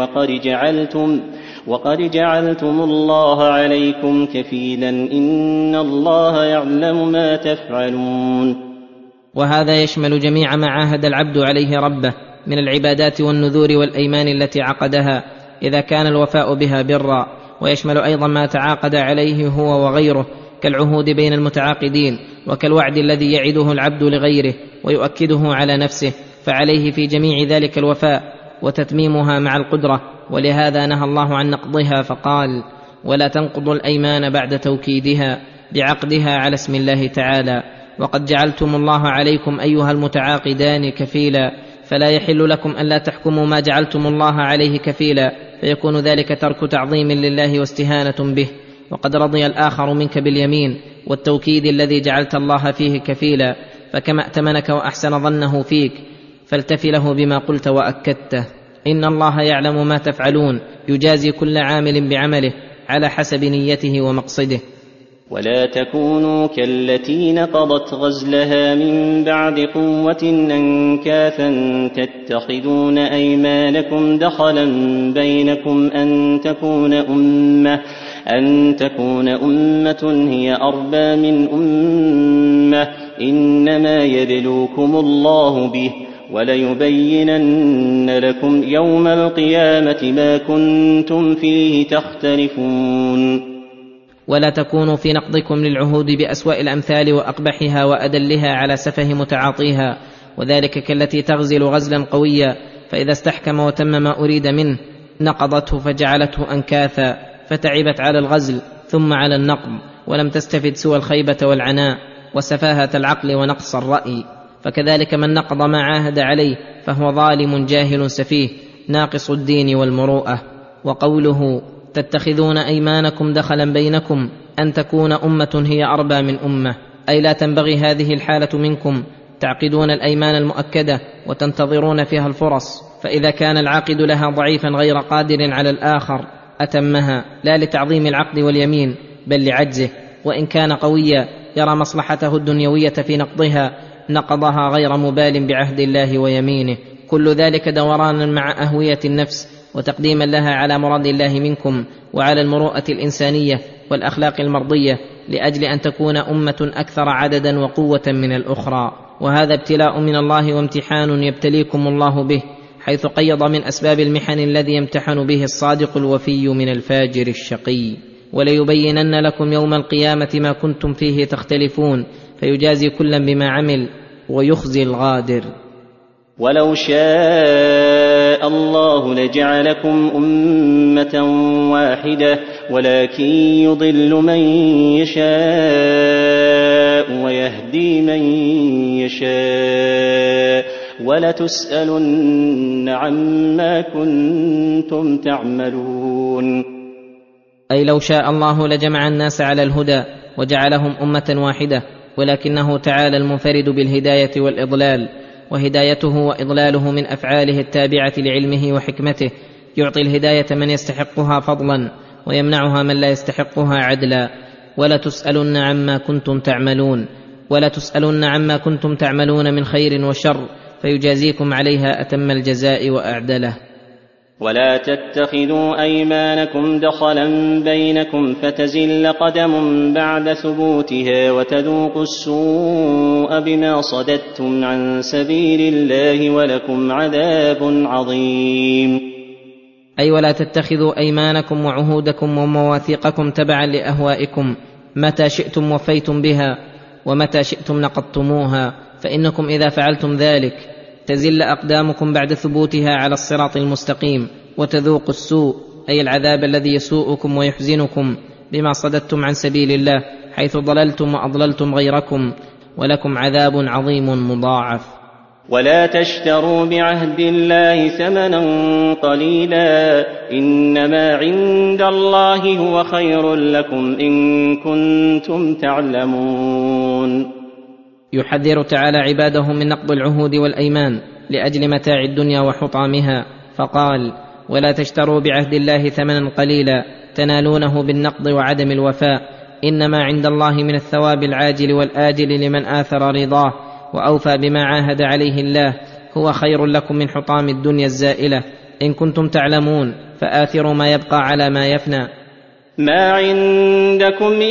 وقد جعلتم الله عليكم كفيلا إن الله يعلم ما تفعلون. وهذا يشمل جميع ما عاهد العبد عليه ربه من العبادات والنذور والأيمان التي عقدها إذا كان الوفاء بها برا، ويشمل أيضا ما تعاقد عليه هو وغيره كالعهود بين المتعاقدين، وكالوعد الذي يعده العبد لغيره ويؤكده على نفسه، فعليه في جميع ذلك الوفاء وتتميمها مع القدرة. ولهذا نهى الله عن نقضها فقال ولا تنقضوا الأيمان بعد توكيدها بعقدها على اسم الله تعالى، وقد جعلتم الله عليكم أيها المتعاقدان كفيلا، فلا يحل لكم أن لا تحكموا ما جعلتم الله عليه كفيلا، فيكون ذلك ترك تعظيم لله واستهانة به. وقد رضي الآخر منك باليمين والتوكيد الذي جعلت الله فيه كفيلا، فكما ائتمنك وأحسن ظنه فيك فالتف له بما قلت وأكدته. إن الله يعلم ما تفعلون، يجازي كل عامل بعمله على حسب نيته ومقصده. ولا تكونوا كالتي نقضت غزلها من بعد قوة أنكاثا تتخذون أيمانكم دخلا بينكم أن تكون أمة هي أربى من أمة، إنما يبلوكم الله به وليبينن لكم يوم القيامة ما كنتم فيه تختلفون. ولا تكونوا في نقضكم للعهود بأسوأ الأمثال وأقبحها وأدلها على سفه متعاطيها، وذلك كالتي تغزل غزلا قويا فإذا استحكم وتم ما أريد منه نقضته فجعلته أنكاثا، فتعبت على الغزل ثم على النقض، ولم تستفد سوى الخيبة والعناء وسفاهة العقل ونقص الرأي. فكذلك من نقض ما عاهد عليه فهو ظالم جاهل سفيه ناقص الدين والمروءة. وقوله تتخذون أيمانكم دخلا بينكم أن تكون أمة هي أربى من أمة، أي لا تنبغي هذه الحالة منكم، تعقدون الأيمان المؤكدة وتنتظرون فيها الفرص، فإذا كان العاقد لها ضعيفا غير قادر على الآخر أتمها، لا لتعظيم العقد واليمين بل لعجزه، وإن كان قويا يرى مصلحته الدنيوية في نقضها نقضها غير مبال بعهد الله ويمينه. كل ذلك دورانا مع أهوية النفس وتقديما لها على مراد الله منكم وعلى المروءة الإنسانية والأخلاق المرضية، لأجل أن تكون أمة أكثر عددا وقوة من الأخرى. وهذا ابتلاء من الله وامتحان يبتليكم الله به، حيث قيض من أسباب المحن الذي يمتحن به الصادق الوفي من الفاجر الشقي. وليبينن لكم يوم القيامة ما كنتم فيه تختلفون، فيجازي كلا بما عمل ويخزي الغادر. ولو شاء الله لجعلكم أمة واحدة، ولكن يضل من يشاء ويهدي من يشاء، ولتسألن عما كنتم تعملون. أي لو شاء الله لجمع الناس على الهدى وجعلهم أمة واحدة، ولكنه تعالى المنفرد بالهداية والإضلال، وهدايته وإضلاله من أفعاله التابعة لعلمه وحكمته، يعطي الهداية من يستحقها فضلا ويمنعها من لا يستحقها عدلا. ولتسألن عما كنتم تعملون، ولتسألن عما كنتم تعملون من خير وشر، فيجازيكم عليها أتم الجزاء وأعدله. ولا تتخذوا أيمانكم دخلا بينكم فتزل قدم بعد ثبوتها وتذوقوا السوء بما صددتم عن سبيل الله ولكم عذاب عظيم. أي ولا تتخذوا أيمانكم وعهودكم ومواثيقكم تبعا لأهوائكم، متى شئتم وفيتم بها ومتى شئتم نقضتموها، فإنكم إذا فعلتم ذلك تزل أقدامكم بعد ثبوتها على الصراط المستقيم، وتذوقوا السوء أي العذاب الذي يسوءكم ويحزنكم بما صددتم عن سبيل الله، حيث ضللتم وأضللتم غيركم، ولكم عذاب عظيم مضاعف. ولا تشتروا بعهد الله ثمنا قليلا، إنما عند الله هو خير لكم إن كنتم تعلمون. يحذر تعالى عباده من نقض العهود والأيمان لأجل متاع الدنيا وحطامها، فقال: ولا تشتروا بعهد الله ثمنا قليلا تنالونه بالنقض وعدم الوفاء، إنما عند الله من الثواب العاجل والآجل لمن آثر رضاه وأوفى بما عاهد عليه الله هو خير لكم من حطام الدنيا الزائلة، إن كنتم تعلمون، فآثروا ما يبقى على ما يفنى. ما عندكم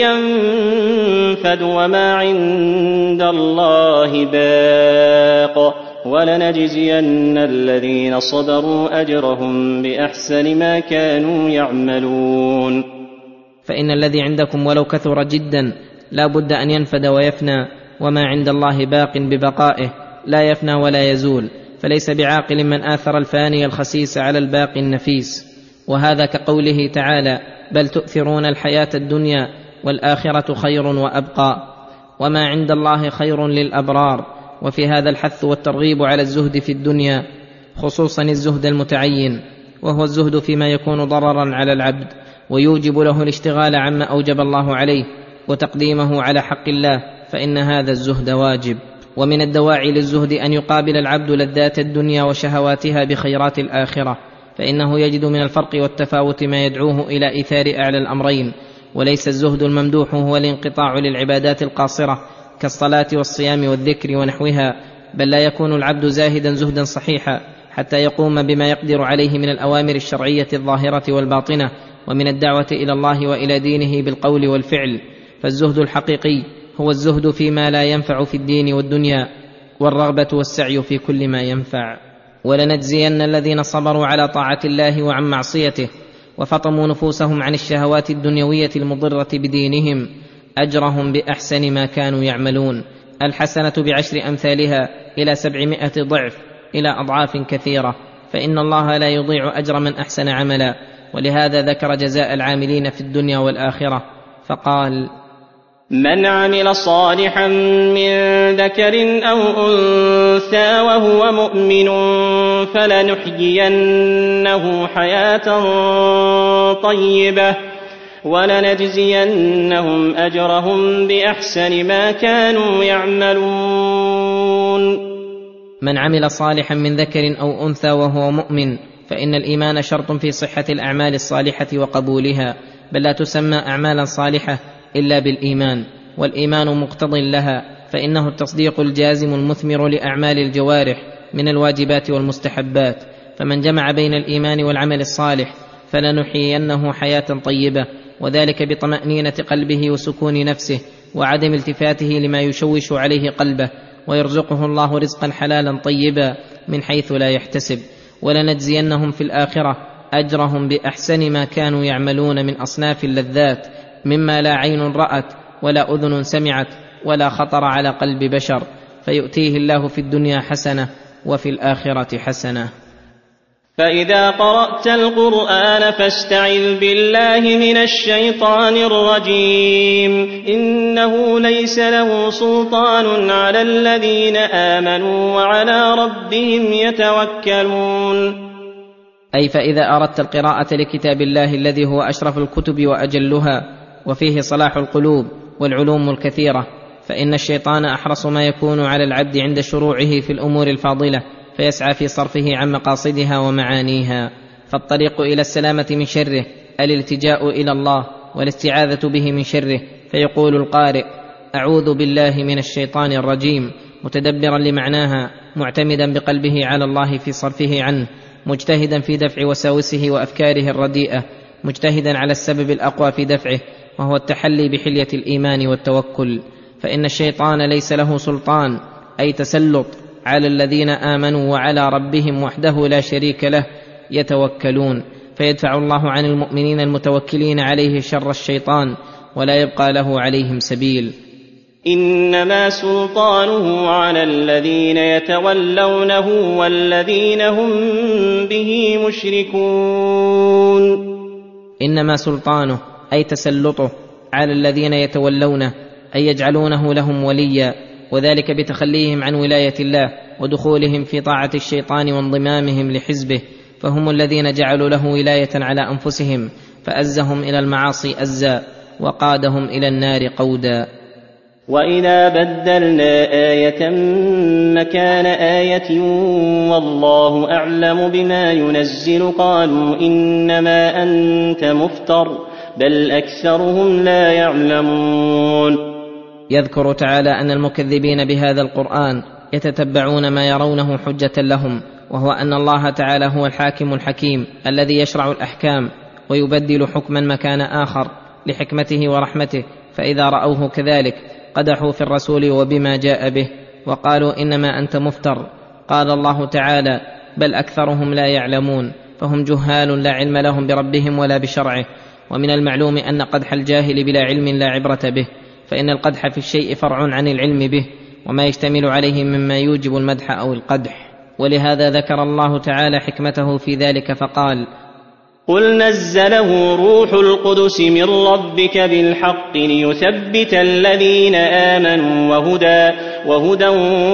ينفد وما عند الله باق، ولنجزين الذين صبروا أجرهم بأحسن ما كانوا يعملون. فإن الذي عندكم ولو كثر جدا لا بد أن ينفد ويفنى، وما عند الله باق ببقائه لا يفنى ولا يزول، فليس بعاقل من آثر الفاني الخسيس على الباقي النفيس. وهذا كقوله تعالى: بل تؤثرون الحياة الدنيا والآخرة خير وأبقى، وما عند الله خير للأبرار. وفي هذا الحث والترغيب على الزهد في الدنيا، خصوصا الزهد المتعين، وهو الزهد فيما يكون ضررا على العبد ويوجب له الاشتغال عما أوجب الله عليه وتقديمه على حق الله، فإن هذا الزهد واجب. ومن الدواعي للزهد أن يقابل العبد لذات الدنيا وشهواتها بخيرات الآخرة، فإنه يجد من الفرق والتفاوت ما يدعوه إلى إيثار أعلى الأمرين. وليس الزهد الممدوح هو الانقطاع للعبادات القاصرة كالصلاة والصيام والذكر ونحوها، بل لا يكون العبد زاهدا زهدا صحيحا حتى يقوم بما يقدر عليه من الأوامر الشرعية الظاهرة والباطنة، ومن الدعوة إلى الله وإلى دينه بالقول والفعل. فالزهد الحقيقي هو الزهد فيما لا ينفع في الدين والدنيا، والرغبة والسعي في كل ما ينفع. ولنجزين الذين صبروا على طاعة الله وعن معصيته وفطموا نفوسهم عن الشهوات الدنيوية المضرة بدينهم أجرهم بأحسن ما كانوا يعملون. الحسنة ب10 أمثالها إلى 700 ضعف إلى أضعاف كثيرة، فإن الله لا يضيع أجر من أحسن عملا. ولهذا ذكر جزاء العاملين في الدنيا والآخرة فقال: من عمل صالحا من ذكر أو أنثى وهو مؤمن فلنحيينه حياة طيبة ولنجزينهم أجرهم بأحسن ما كانوا يعملون. من عمل صالحا من ذكر أو أنثى وهو مؤمن، فإن الإيمان شرط في صحة الأعمال الصالحة وقبولها، بل لا تسمى أعمالا صالحة إلا بالإيمان، والإيمان مقتض لها، فإنه التصديق الجازم المثمر لأعمال الجوارح من الواجبات والمستحبات. فمن جمع بين الإيمان والعمل الصالح فلنحيينه حياة طيبة، وذلك بطمأنينة قلبه وسكون نفسه وعدم التفاته لما يشوش عليه قلبه، ويرزقه الله رزقا حلالا طيبا من حيث لا يحتسب. ولنجزينهم في الآخرة أجرهم بأحسن ما كانوا يعملون من أصناف اللذات، مما لا عين رأت ولا أذن سمعت ولا خطر على قلب بشر، فيؤتيه الله في الدنيا حسنة وفي الآخرة حسنة. فإذا قرأت القرآن فاستعذ بالله من الشيطان الرجيم، إنه ليس له سلطان على الذين آمنوا وعلى ربهم يتوكلون. أي فإذا أردت القراءة لكتاب الله الذي هو أشرف الكتب وأجلها وفيه صلاح القلوب والعلوم الكثيرة، فإن الشيطان أحرص ما يكون على العبد عند شروعه في الأمور الفاضلة، فيسعى في صرفه عن مقاصدها ومعانيها. فالطريق إلى السلامة من شره الالتجاء إلى الله والاستعاذة به من شره، فيقول القارئ: أعوذ بالله من الشيطان الرجيم، متدبرا لمعناها، معتمدا بقلبه على الله في صرفه عنه، مجتهدا في دفع وساوسه وأفكاره الرديئة، مجتهدا على السبب الأقوى في دفعه، وهو التحلي بحلية الإيمان والتوكل. فإن الشيطان ليس له سلطان، أي تسلط، على الذين آمنوا وعلى ربهم وحده لا شريك له يتوكلون، فيدفع الله عن المؤمنين المتوكلين عليه شر الشيطان، ولا يبقى له عليهم سبيل. إنما سلطانه على الذين يتولونه والذين هم به مشركون. إنما سلطانه أي تسلطه على الذين يتولونه، أي يجعلونه لهم وليا، وذلك بتخليهم عن ولاية الله ودخولهم في طاعة الشيطان وانضمامهم لحزبه، فهم الذين جعلوا له ولاية على أنفسهم، فأزهم إلى المعاصي أزا وقادهم إلى النار قودا. وإذا بدلنا آية مكان آية والله أعلم بما ينزل قالوا إنما أنت مفتر بل أكثرهم لا يعلمون. يذكر تعالى أن المكذبين بهذا القرآن يتتبعون ما يرونه حجة لهم، وهو أن الله تعالى هو الحاكم الحكيم الذي يشرع الأحكام ويبدل حكما مكان آخر لحكمته ورحمته، فإذا رأوه كذلك قدحوا في الرسول وبما جاء به وقالوا إنما أنت مفتر. قال الله تعالى: بل أكثرهم لا يعلمون، فهم جهال لا علم لهم بربهم ولا بشرعه. ومن المعلوم أن قدح الجاهل بلا علم لا عبرة به، فإن القدح في الشيء فرع عن العلم به وما يشتمل عليه مما يوجب المدح أو القدح. ولهذا ذكر الله تعالى حكمته في ذلك فقال: قل نزله روح القدس من ربك بالحق ليثبت الذين آمنوا وهدى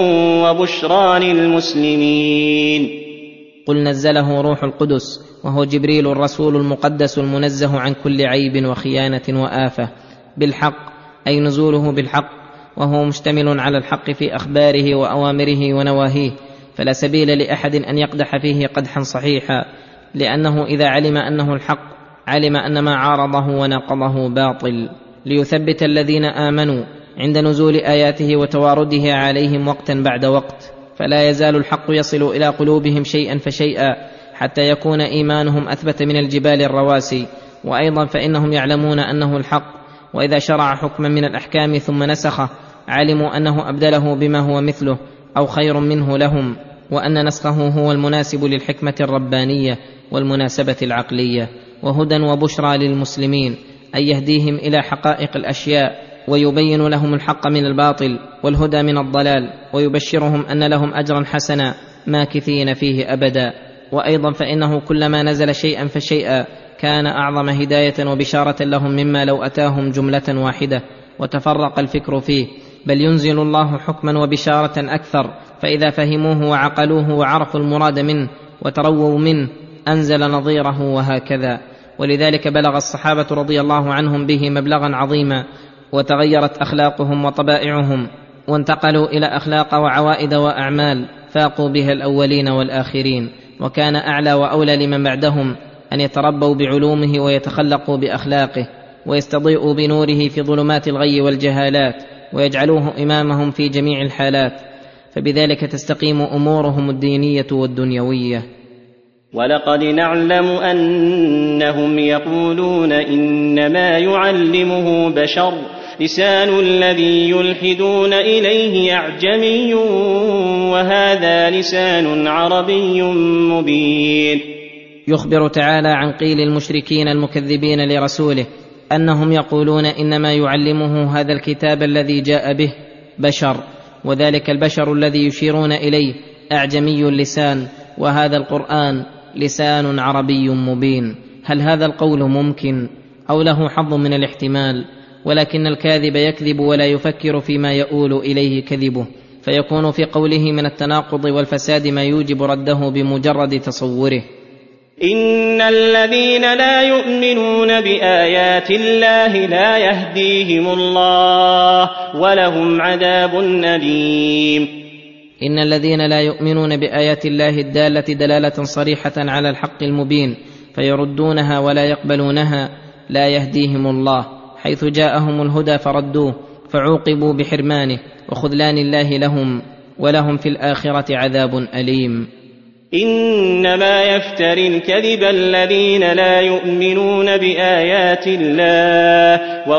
وبشرى للمسلمين. قل نزله روح القدس، وهو جبريل الرسول المقدس المنزه عن كل عيب وخيانة وآفة، بالحق أي نزوله بالحق، وهو مشتمل على الحق في أخباره وأوامره ونواهيه، فلا سبيل لأحد أن يقدح فيه قدحا صحيحا، لأنه إذا علم أنه الحق علم أن ما عارضه وناقضه باطل، ليثبت الذين آمنوا عند نزول آياته وتواردها عليهم وقتا بعد وقت، فلا يزال الحق يصل إلى قلوبهم شيئا فشيئا حتى يكون إيمانهم أثبت من الجبال الرواسي. وأيضا فإنهم يعلمون أنه الحق، وإذا شرع حكما من الأحكام ثم نسخه علموا أنه أبدله بما هو مثله أو خير منه لهم، وأن نسخه هو المناسب للحكمة الربانية والمناسبة العقلية. وهدى وبشرى للمسلمين، أي يهديهم إلى حقائق الأشياء ويبين لهم الحق من الباطل والهدى من الضلال، ويبشرهم أن لهم أجرا حسنا ماكثين فيه أبدا. وأيضا فإنه كلما نزل شيئا فشيئا كان أعظم هداية وبشارة لهم مما لو أتاهم جملة واحدة، وتفرق الفكر فيه، بل ينزل الله حكما وبشارة أكثر، فإذا فهموه وعقلوه وعرفوا المراد منه وترووا منه أنزل نظيره، وهكذا. ولذلك بلغ الصحابة رضي الله عنهم به مبلغا عظيما، وتغيرت أخلاقهم وطبائعهم، وانتقلوا إلى أخلاق وعوائد وأعمال فاقوا بها الأولين والآخرين، وكان أعلى وأولى لمن بعدهم أن يتربوا بعلومه ويتخلقوا بأخلاقه، ويستضيئوا بنوره في ظلمات الغي والجهالات، ويجعلوه إمامهم في جميع الحالات، فبذلك تستقيم أمورهم الدينية والدنيوية. ولقد نعلم أنهم يقولون إنما يعلمه بشر، لسان الذي يلحدون إليه أعجمي، وهذا لسان عربي مبين. يخبر تعالى عن قيل المشركين المكذبين لرسوله أنهم يقولون إنما يعلمه هذا الكتاب الذي جاء به بشر، وذلك البشر الذي يشيرون إليه أعجمي اللسان، وهذا القرآن لسان عربي مبين. هل هذا القول ممكن أو له حظ من الاحتمال؟ ولكن الكاذب يكذب ولا يفكر فيما يؤول إليه كذبه، فيكون في قوله من التناقض والفساد ما يوجب رده بمجرد تصوره. إن الذين لا يؤمنون بآيات الله لا يهديهم الله ولهم عذاب أليم. إن الذين لا يؤمنون بآيات الله الدالة دلالة صريحة على الحق المبين فيردونها ولا يقبلونها لا يهديهم الله، حيث جاءهم الهدى فردوه فعوقبوا بحرمانه وخذلان الله لهم، ولهم في الآخرة عذاب أليم. إنما يفتري الكذب الذين لا يؤمنون بآيات الله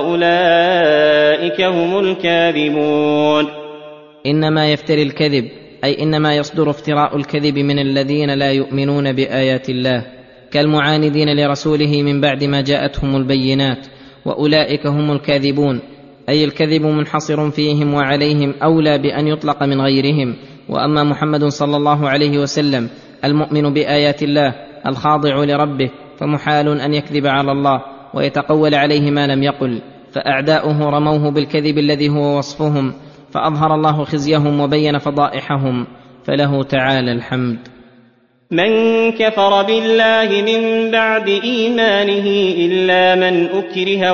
وأولئك هم الكاذبون. إنما يفتري الكذب أي إنما يصدر افتراء الكذب من الذين لا يؤمنون بآيات الله كالمعاندين لرسوله من بعد ما جاءتهم البينات، وأولئك هم الكاذبون، أي الكذب منحصر فيهم وعليهم أولى بأن يطلق من غيرهم. وأما محمد صلى الله عليه وسلم المؤمن بآيات الله الخاضع لربه فمحال أن يكذب على الله ويتقول عليه ما لم يقل، فأعداؤه رموه بالكذب الذي هو وصفهم، فأظهر الله خزيهم وبين فضائحهم، فله تعالى الحمد. من كفر بالله من بعد إيمانه إلا من أكره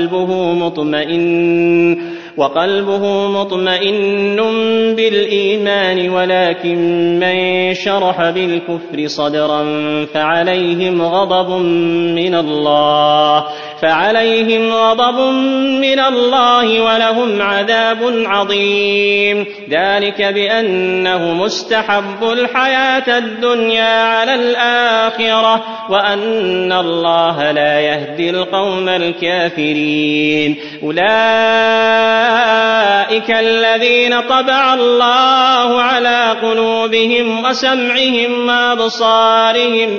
وقلبه مطمئن بالإيمان، ولكن من شرح بالكفر صدرا فعليهم غضب من الله ولهم عذاب عظيم. ذلك بأنه مستحب الحياة الدنيا على الآخرة، وأن الله لا يهدي القوم الكافرين. أولئك الذين طبع الله على قلوبهم وسمعهم وأبصارهم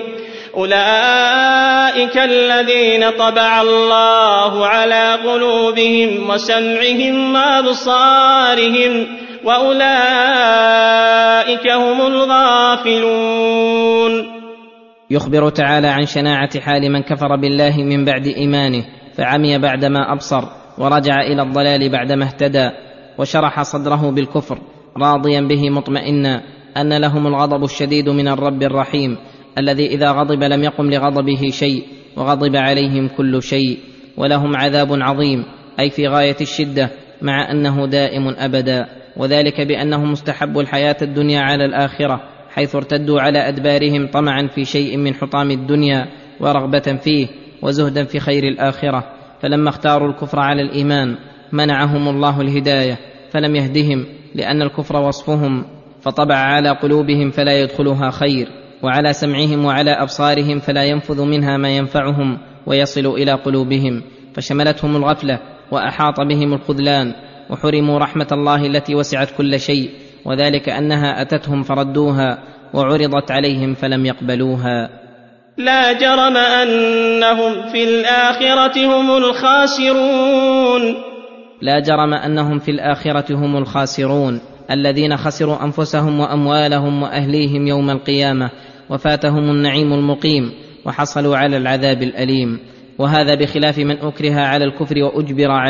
وأولئك هم الغافلون. يخبر تعالى عن شناعة حال من كفر بالله من بعد إيمانه فعمي بعدما أبصر، ورجع إلى الضلال بعدما اهتدى، وشرح صدره بالكفر راضيا به مطمئنا أن لهم الغضب الشديد من الرب الرحيم الذي إذا غضب لم يقم لغضبه شيء وغضب عليهم كل شيء، ولهم عذاب عظيم أي في غاية الشدة مع أنه دائم أبدا، وذلك بأنهم مستحبوا الحياة الدنيا على الآخرة، حيث ارتدوا على أدبارهم طمعا في شيء من حطام الدنيا ورغبة فيه وزهدا في خير الآخرة، فلما اختاروا الكفر على الإيمان منعهم الله الهداية فلم يهدهم، لأن الكفر وصفهم، فطبع على قلوبهم فلا يدخلها خير، وعلى سمعهم وعلى أبصارهم فلا ينفذ منها ما ينفعهم ويصل إلى قلوبهم، فشملتهم الغفلة وأحاط بهم الخذلان، وحرموا رحمة الله التي وسعت كل شيء، وذلك أنها أتتهم فردوها وعرضت عليهم فلم يقبلوها. لا جرم أنهم في الآخرة هم الخاسرون، الذين خسروا أنفسهم وأموالهم وأهليهم يوم القيامة، وفاتهم النعيم المقيم وحصلوا على العذاب الأليم. وهذا بخلاف من أكره على الكفر وأجبر عليه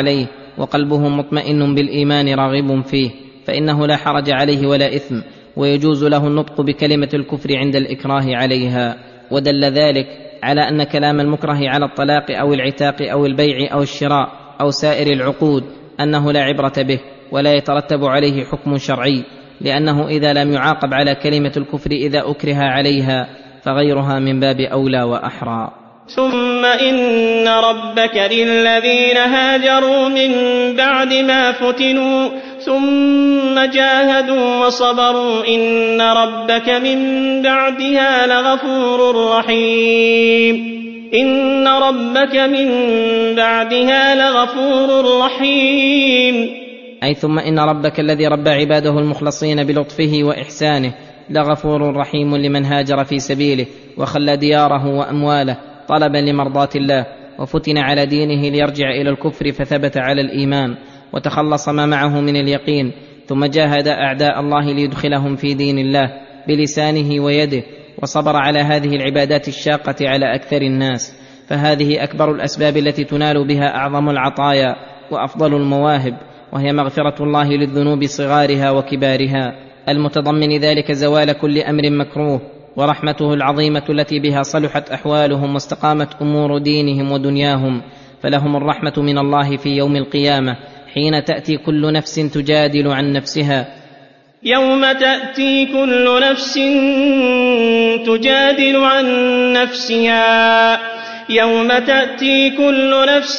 وقلبه مطمئن بالإيمان راغب فيه، فإنه لا حرج عليه ولا إثم، ويجوز له النطق بكلمة الكفر عند الإكراه عليها. ودل ذلك على أن كلام المكره على الطلاق أو العتاق أو البيع أو الشراء أو سائر العقود أنه لا عبرة به ولا يترتب عليه حكم شرعي، لأنه إذا لم يعاقب على كلمة الكفر إذا أكره عليها فغيرها من باب أولى وأحرى. ثم إن ربك للذين هاجروا من بعد ما فتنوا ثم جاهدوا وصبروا إن ربك من بعدها لغفور رحيم. إن ربك من بعدها لغفور رحيم. أي ثم إن ربك الذي ربى عباده المخلصين بلطفه وإحسانه لغفور رحيم لمن هاجر في سبيله وخلى دياره وأمواله طلبا لمرضاة الله، وفتن على دينه ليرجع إلى الكفر فثبت على الإيمان وتخلص ما معه من اليقين، ثم جاهد أعداء الله ليدخلهم في دين الله بلسانه ويده، وصبر على هذه العبادات الشاقة على أكثر الناس، فهذه أكبر الأسباب التي تنال بها أعظم العطايا وأفضل المواهب، وهي مغفرة الله للذنوب صغارها وكبارها، المتضمن ذلك زوال كل أمر مكروه، ورحمته العظيمة التي بها صلحت أحوالهم واستقامت أمور دينهم ودنياهم. فلهم الرحمة من الله في يوم القيامة حين تأتي كل نفس تجادل عن نفسها، يوم تأتي كل نفس تجادل عن نفسها، يوم تأتي كل نفس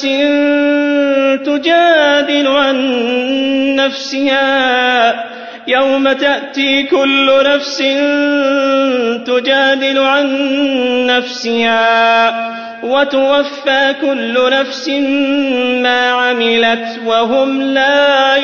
تجادل عن نفسها، يوم تأتي كل نفس تجادل عن نفسها وتوفى كل نفس ما عملت وهم لا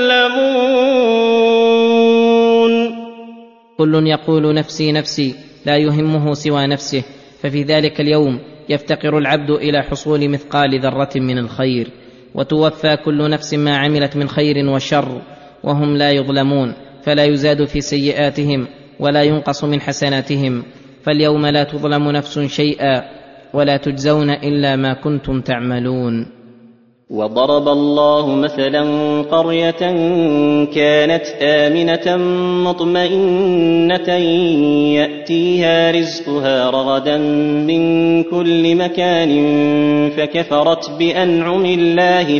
يظلمون. كل يقول نفسي نفسي لا يهمه سوى نفسه، ففي ذلك اليوم يفتقر العبد إلى حصول مثقال ذرة من الخير، وتوفى كل نفس ما عملت من خير وشر وهم لا يظلمون، فلا يزاد في سيئاتهم ولا ينقص من حسناتهم، فاليوم لا تظلم نفس شيئا ولا تجزون إلا ما كنتم تعملون. وضرب الله مثلا قرية كانت آمنة مطمئنة يأتيها رزقها رغدا من كل مكان فكفرت بأنعم الله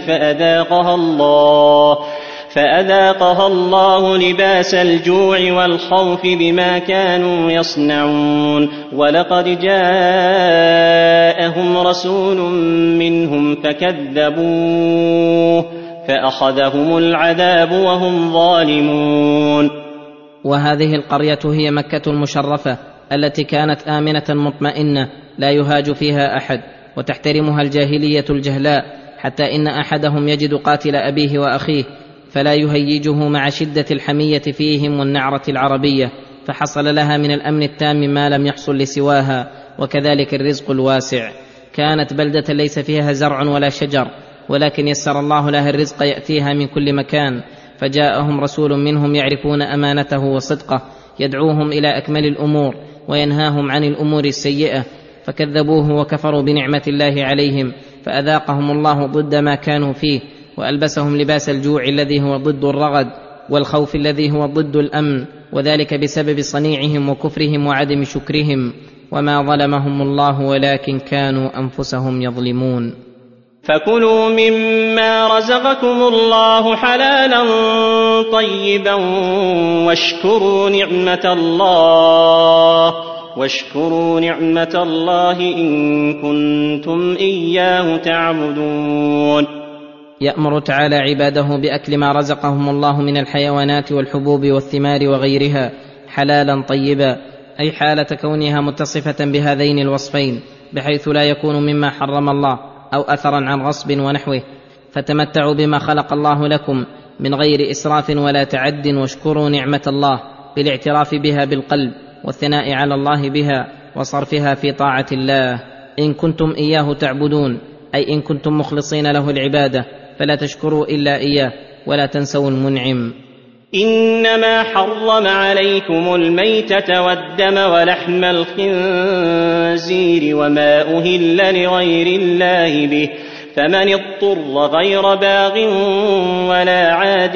فأذاقها الله لباس الجوع والخوف بما كانوا يصنعون. ولقد جاءهم رسول منهم فكذبوه فأخذهم العذاب وهم ظالمون. وهذه القرية هي مكة المشرفة التي كانت آمنة مطمئنة لا يهاج فيها أحد، وتحترمها الجاهلية الجهلاء، حتى إن أحدهم يجد قاتل أبيه وأخيه فلا يهيجه مع شدة الحمية فيهم والنعرة العربية، فحصل لها من الأمن التام ما لم يحصل لسواها، وكذلك الرزق الواسع. كانت بلدة ليس فيها زرع ولا شجر، ولكن يسر الله لها الرزق يأتيها من كل مكان، فجاءهم رسول منهم يعرفون أمانته وصدقه يدعوهم إلى أكمل الأمور وينهاهم عن الأمور السيئة، فكذبوه وكفروا بنعمة الله عليهم، فأذاقهم الله ضد ما كانوا فيه، وألبسهم لباس الجوع الذي هو ضد الرغد، والخوف الذي هو ضد الأمن، وذلك بسبب صنيعهم وكفرهم وعدم شكرهم. وما ظلمهم الله ولكن كانوا أنفسهم يظلمون. فكلوا مما رزقكم الله حلالا طيبا واشكروا نعمة الله إن كنتم إياه تعبدون. يأمر تعالى عباده بأكل ما رزقهم الله من الحيوانات والحبوب والثمار وغيرها حلالا طيبا، أي حالة كونها متصفة بهذين الوصفين، بحيث لا يكون مما حرم الله أو أثرا عن غصب ونحوه. فتمتعوا بما خلق الله لكم من غير إسراف ولا تعد، واشكروا نعمة الله بالاعتراف بها بالقلب والثناء على الله بها وصرفها في طاعة الله إن كنتم إياه تعبدون، أي إن كنتم مخلصين له العبادة، فلا تشكروا إلا إياه ولا تنسوا المنعم. إنما حرم عليكم الميتة والدم ولحم الخنزير وما أهل لغير الله به، فمن اضطر غير باغ ولا عاد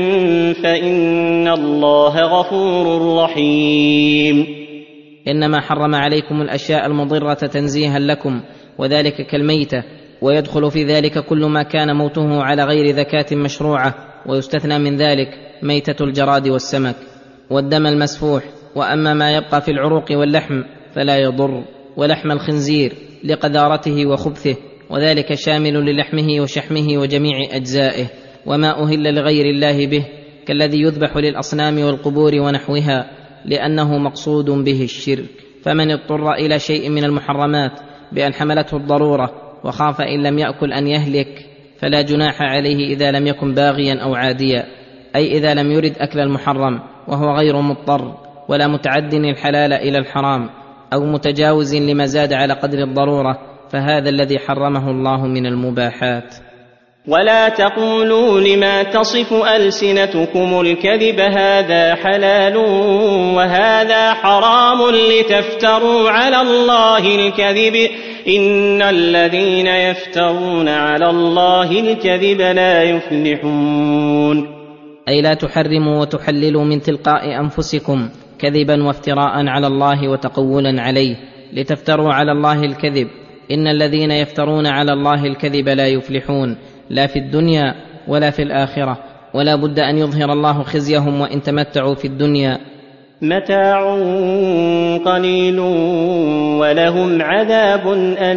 فإن الله غفور رحيم. إنما حرم عليكم الأشياء المضرة تنزيها لكم، وذلك كالميتة، ويدخل في ذلك كل ما كان موته على غير ذكاة مشروعة، ويستثنى من ذلك ميتة الجراد والسمك والدم المسفوح. وأما ما يبقى في العروق واللحم فلا يضر، ولحم الخنزير لقذارته وخبثه، وذلك شامل للحمه وشحمه وجميع أجزائه. وما أهل لغير الله به كالذي يذبح للأصنام والقبور ونحوها، لأنه مقصود به الشرك. فمن اضطر إلى شيء من المحرمات بأن حملته الضرورة وخاف إن لم يأكل أن يهلك فلا جناح عليه إذا لم يكن باغيا أو عاديا، أي إذا لم يرد أكل المحرم وهو غير مضطر، ولا متعد الحلال إلى الحرام، أو متجاوز لما زاد على قدر الضرورة، فهذا الذي حرمه الله من المباحات. ولا تقولوا لما تصف ألسنتكم الكذب هذا حلال وهذا حرام لتفتروا على الله الكذب، إن الذين يفترون على الله الكذب لا يفلحون. أي لا تحرموا وتحللوا من تلقاء أنفسكم كذبا وافتراء على الله وتقولا عليه لتفتروا على الله الكذب، إن الذين يفترون على الله الكذب لا يفلحون، لا في الدنيا ولا في الآخرة، ولا بد أن يظهر الله خزيهم وإن تمتعوا في الدنيا. متاع قليل ولهم عذاب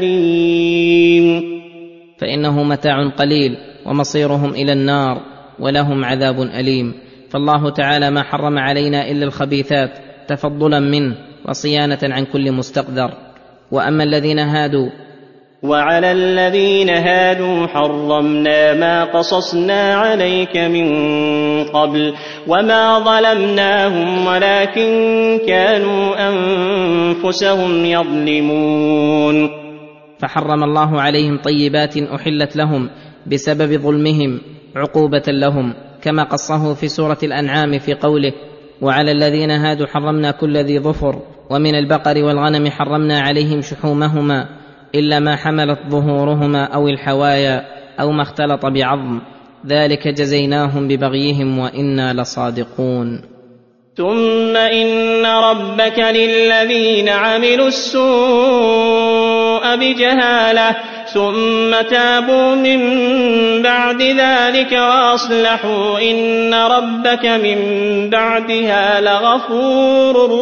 أليم. فإنه متاع قليل ومصيرهم إلى النار ولهم عذاب أليم. فالله تعالى ما حرم علينا إلا الخبيثات تفضلا منه وصيانة عن كل مستقذر. وأما الذين هادوا وعلى الذين هادوا حرمنا ما قصصنا عليك من قبل وما ظلمناهم ولكن كانوا أنفسهم يظلمون. فحرم الله عليهم طيبات أحلت لهم بسبب ظلمهم عقوبة لهم، كما قصه في سورة الأنعام في قوله: وعلى الذين هادوا حرمنا كل ذي ظفر، ومن البقر والغنم حرمنا عليهم شحومهما إلا ما حملت ظهورهما أو الحوايا أو ما اختلط بعظم، ذلك جزيناهم ببغيهم وإنا لصادقون. ثم إن ربك للذين عملوا السوء بجهالة ثم تابوا من بعد ذلك وأصلحوا إن ربك من بعدها لغفور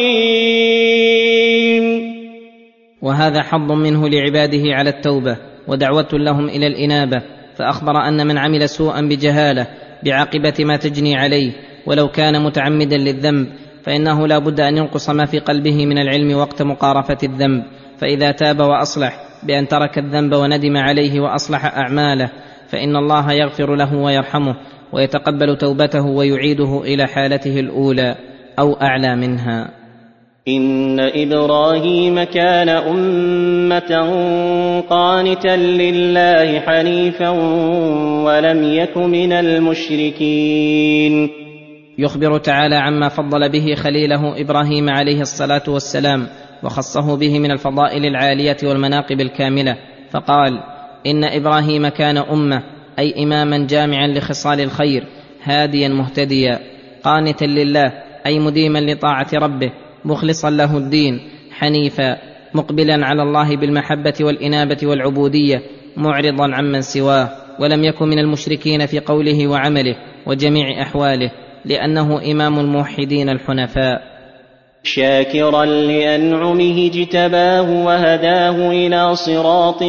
رحيم. وهذا حظ منه لعباده على التوبة ودعوة لهم إلى الإنابة، فأخبر أن من عمل سوءا بجهالة بعاقبة ما تجني عليه ولو كان متعمدا للذنب فإنه لا بد أن ينقص ما في قلبه من العلم وقت مقارفة الذنب، فإذا تاب وأصلح بأن ترك الذنب وندم عليه وأصلح أعماله فإن الله يغفر له ويرحمه ويتقبل توبته ويعيده إلى حالته الأولى أو أعلى منها. إن إبراهيم كان أمة قانتا لله حنيفا ولم يك من المشركين. يخبر تعالى عما فضل به خليله إبراهيم عليه الصلاة والسلام وخصه به من الفضائل العالية والمناقب الكاملة، فقال: إن إبراهيم كان أمة، أي إماما جامعا لخصال الخير، هاديا مهتديا، قانتا لله أي مديما لطاعة ربه، مخلصا له الدين، حنيفا مقبلا على الله بالمحبة والإنابة والعبودية، معرضا عمن سواه، ولم يكن من المشركين في قوله وعمله وجميع أحواله، لأنه إمام الموحدين الحنفاء. شاكرا لأنعمه اجتباه وهداه إلى صراط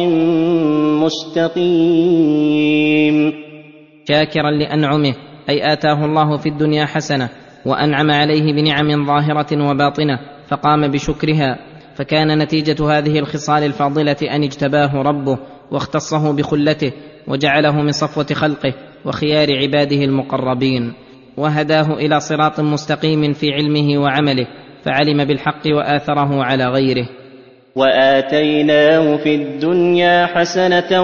مستقيم. شاكرا لأنعمه أي آتاه الله في الدنيا حسنة وأنعم عليه بنعم ظاهرة وباطنة فقام بشكرها، فكان نتيجة هذه الخصال الفاضلة أن اجتباه ربه واختصه بخلته وجعله من صفوة خلقه وخيار عباده المقربين، وهداه إلى صراط مستقيم في علمه وعمله، فعلم بالحق وآثره على غيره. وآتيناه في الدنيا حسنة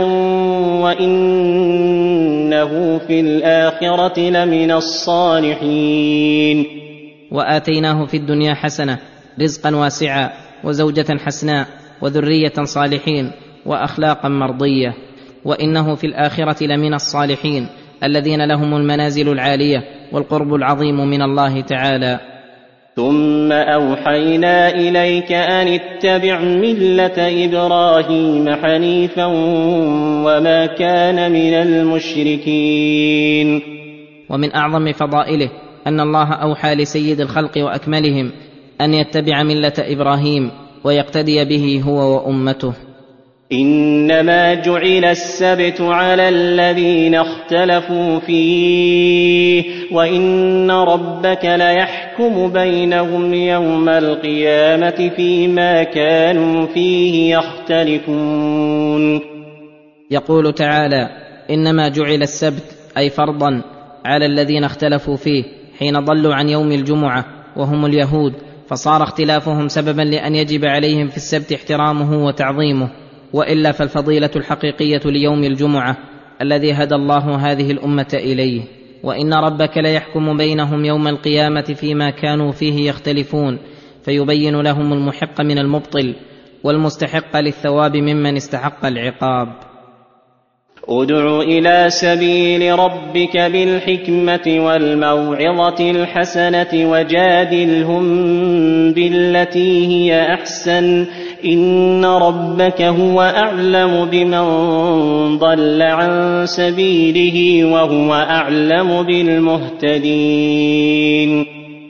وإنه في الآخرة لمن الصالحين. وآتيناه في الدنيا حسنة، رزقا واسعا وزوجة حسناء وذرية صالحين وأخلاقا مرضية. وإنه في الآخرة لمن الصالحين الذين لهم المنازل العالية والقرب العظيم من الله تعالى. ثم أوحينا إليك أن اتبع ملة إبراهيم حنيفا وما كان من المشركين. ومن أعظم فضائله أن الله أوحى لسيد الخلق وأكملهم أن يتبع ملة إبراهيم ويقتدي به هو وأمته. إنما جعل السبت على الذين اختلفوا فيه وإن ربك ليحكم بينهم يوم القيامة فيما كانوا فيه يختلفون. يقول تعالى: إنما جعل السبت أي فرضا على الذين اختلفوا فيه حين ضلوا عن يوم الجمعة وهم اليهود، فصار اختلافهم سببا لأن يجب عليهم في السبت احترامه وتعظيمه، وإلا فالفضيلة الحقيقية ليوم الجمعة الذي هدى الله هذه الأمة إليه. وإن ربك ليحكم بينهم يوم القيامة فيما كانوا فيه يختلفون، فيبين لهم المحق من المبطل والمستحق للثواب ممن استحق العقاب. ادع إلى سبيل ربك بالحكمة والموعظة الحسنة وجادلهم بالتي هي أحسن إن ربك هو أعلم بمن ضل عن سبيله وهو أعلم بالمهتدين.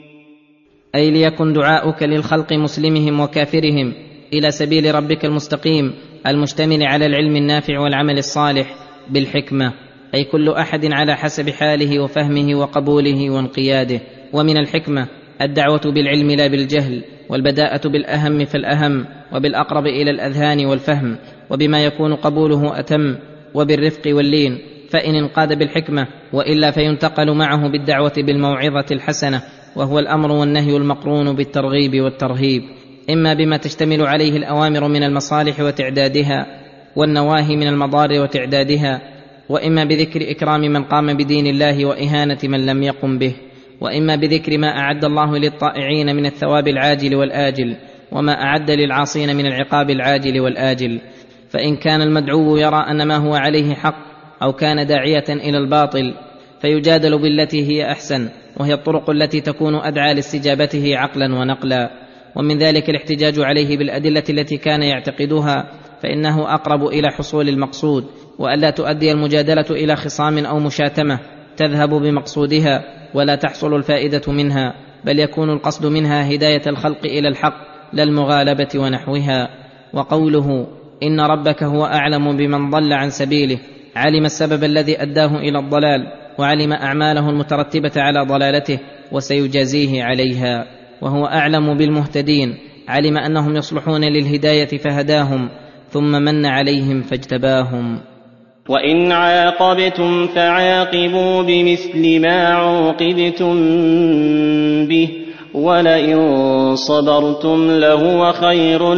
أي ليكن دعاؤك للخلق مسلمهم وكافرهم إلى سبيل ربك المستقيم المشتمل على العلم النافع والعمل الصالح بالحكمة، أي كل أحد على حسب حاله وفهمه وقبوله وانقياده. ومن الحكمة الدعوة بالعلم لا بالجهل، والبداءة بالأهم فالأهم وبالأقرب إلى الأذهان والفهم، وبما يكون قبوله أتم، وبالرفق واللين فإن انقاد بالحكمة، وإلا فينتقل معه بالدعوة بالموعظة الحسنة، وهو الأمر والنهي المقرون بالترغيب والترهيب، إما بما تشتمل عليه الأوامر من المصالح وتعدادها والنواهي من المضار وتعدادها، وإما بذكر إكرام من قام بدين الله وإهانة من لم يقم به، وإما بذكر ما أعد الله للطائعين من الثواب العاجل والآجل، وما أعد للعاصين من العقاب العاجل والآجل. فإن كان المدعو يرى أن ما هو عليه حق أو كان داعية إلى الباطل فيجادل بالتي هي أحسن، وهي الطرق التي تكون أدعى لاستجابته عقلا ونقلا. ومن ذلك الاحتجاج عليه بالأدلة التي كان يعتقدها، فإنه أقرب إلى حصول المقصود، وألا تؤدي المجادلة إلى خصام أو مشاتمة تذهب بمقصودها ولا تحصل الفائدة منها، بل يكون القصد منها هداية الخلق إلى الحق لا المغالبة ونحوها. وقوله إن ربك هو أعلم بمن ضل عن سبيله، علم السبب الذي أداه إلى الضلال، وعلم أعماله المترتبة على ضلالته وسيجازيه عليها. وهو أعلم بالمهتدين، علم أنهم يصلحون للهداية فهداهم، ثم من عليهم فاجتباهم. وإن عاقبتم فعاقبوا بمثل ما عوقبتم به ولئن صبرتم لهو خير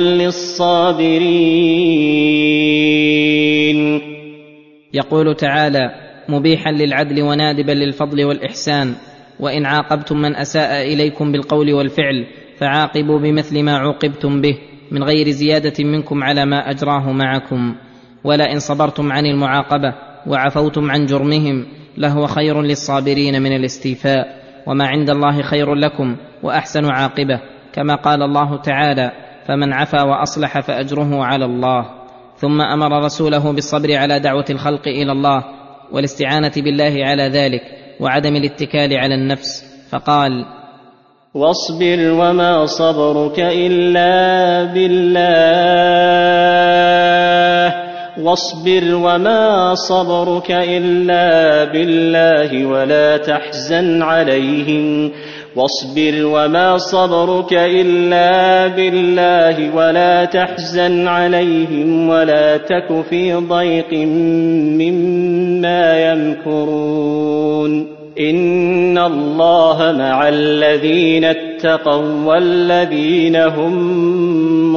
للصابرين. يقول تعالى مبيحا للعدل ونادبا للفضل والإحسان: وإن عاقبتم من أساء إليكم بالقول والفعل فعاقبوا بمثل ما عوقبتم به من غير زيادة منكم على ما أجراه معكم، ولئن صبرتم عن المعاقبة وعفوتم عن جرمهم لهو خير للصابرين من الاستيفاء، وما عند الله خير لكم وأحسن عاقبة، كما قال الله تعالى: فمن عفا وأصلح فأجره على الله. ثم أمر رسوله بالصبر على دعوة الخلق إلى الله والاستعانة بالله على ذلك وعدم الاتكال على النفس، فقال: واصبر وما صبرك إلا بالله ولا تحزن عليهم ولا تك في ضيق مما يمكرون. إن الله مع الذين اتقوا والذين هم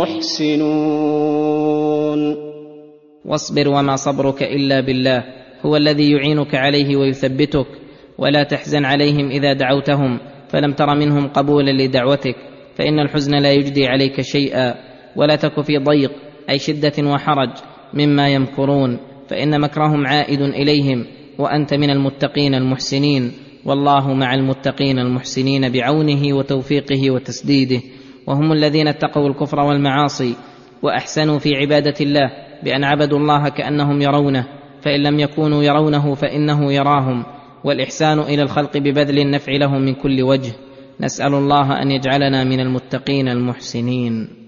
محسنون. واصبر وما صبرك إلا بالله هو الذي يعينك عليه ويثبتك، ولا تحزن عليهم إذا دعوتهم فلم تر منهم قبولا لدعوتك، فإن الحزن لا يجدي عليك شيئا. ولا تك في ضيق أي شدة وحرج مما يمكرون، فإن مكرهم عائد إليهم، وأنت من المتقين المحسنين، والله مع المتقين المحسنين بعونه وتوفيقه وتسديده. وهم الذين اتقوا الكفر والمعاصي وأحسنوا في عبادة الله بأن عبدوا الله كأنهم يرونه، فإن لم يكونوا يرونه فإنه يراهم، والإحسان إلى الخلق ببذل النفع لهم من كل وجه. نسأل الله أن يجعلنا من المتقين المحسنين.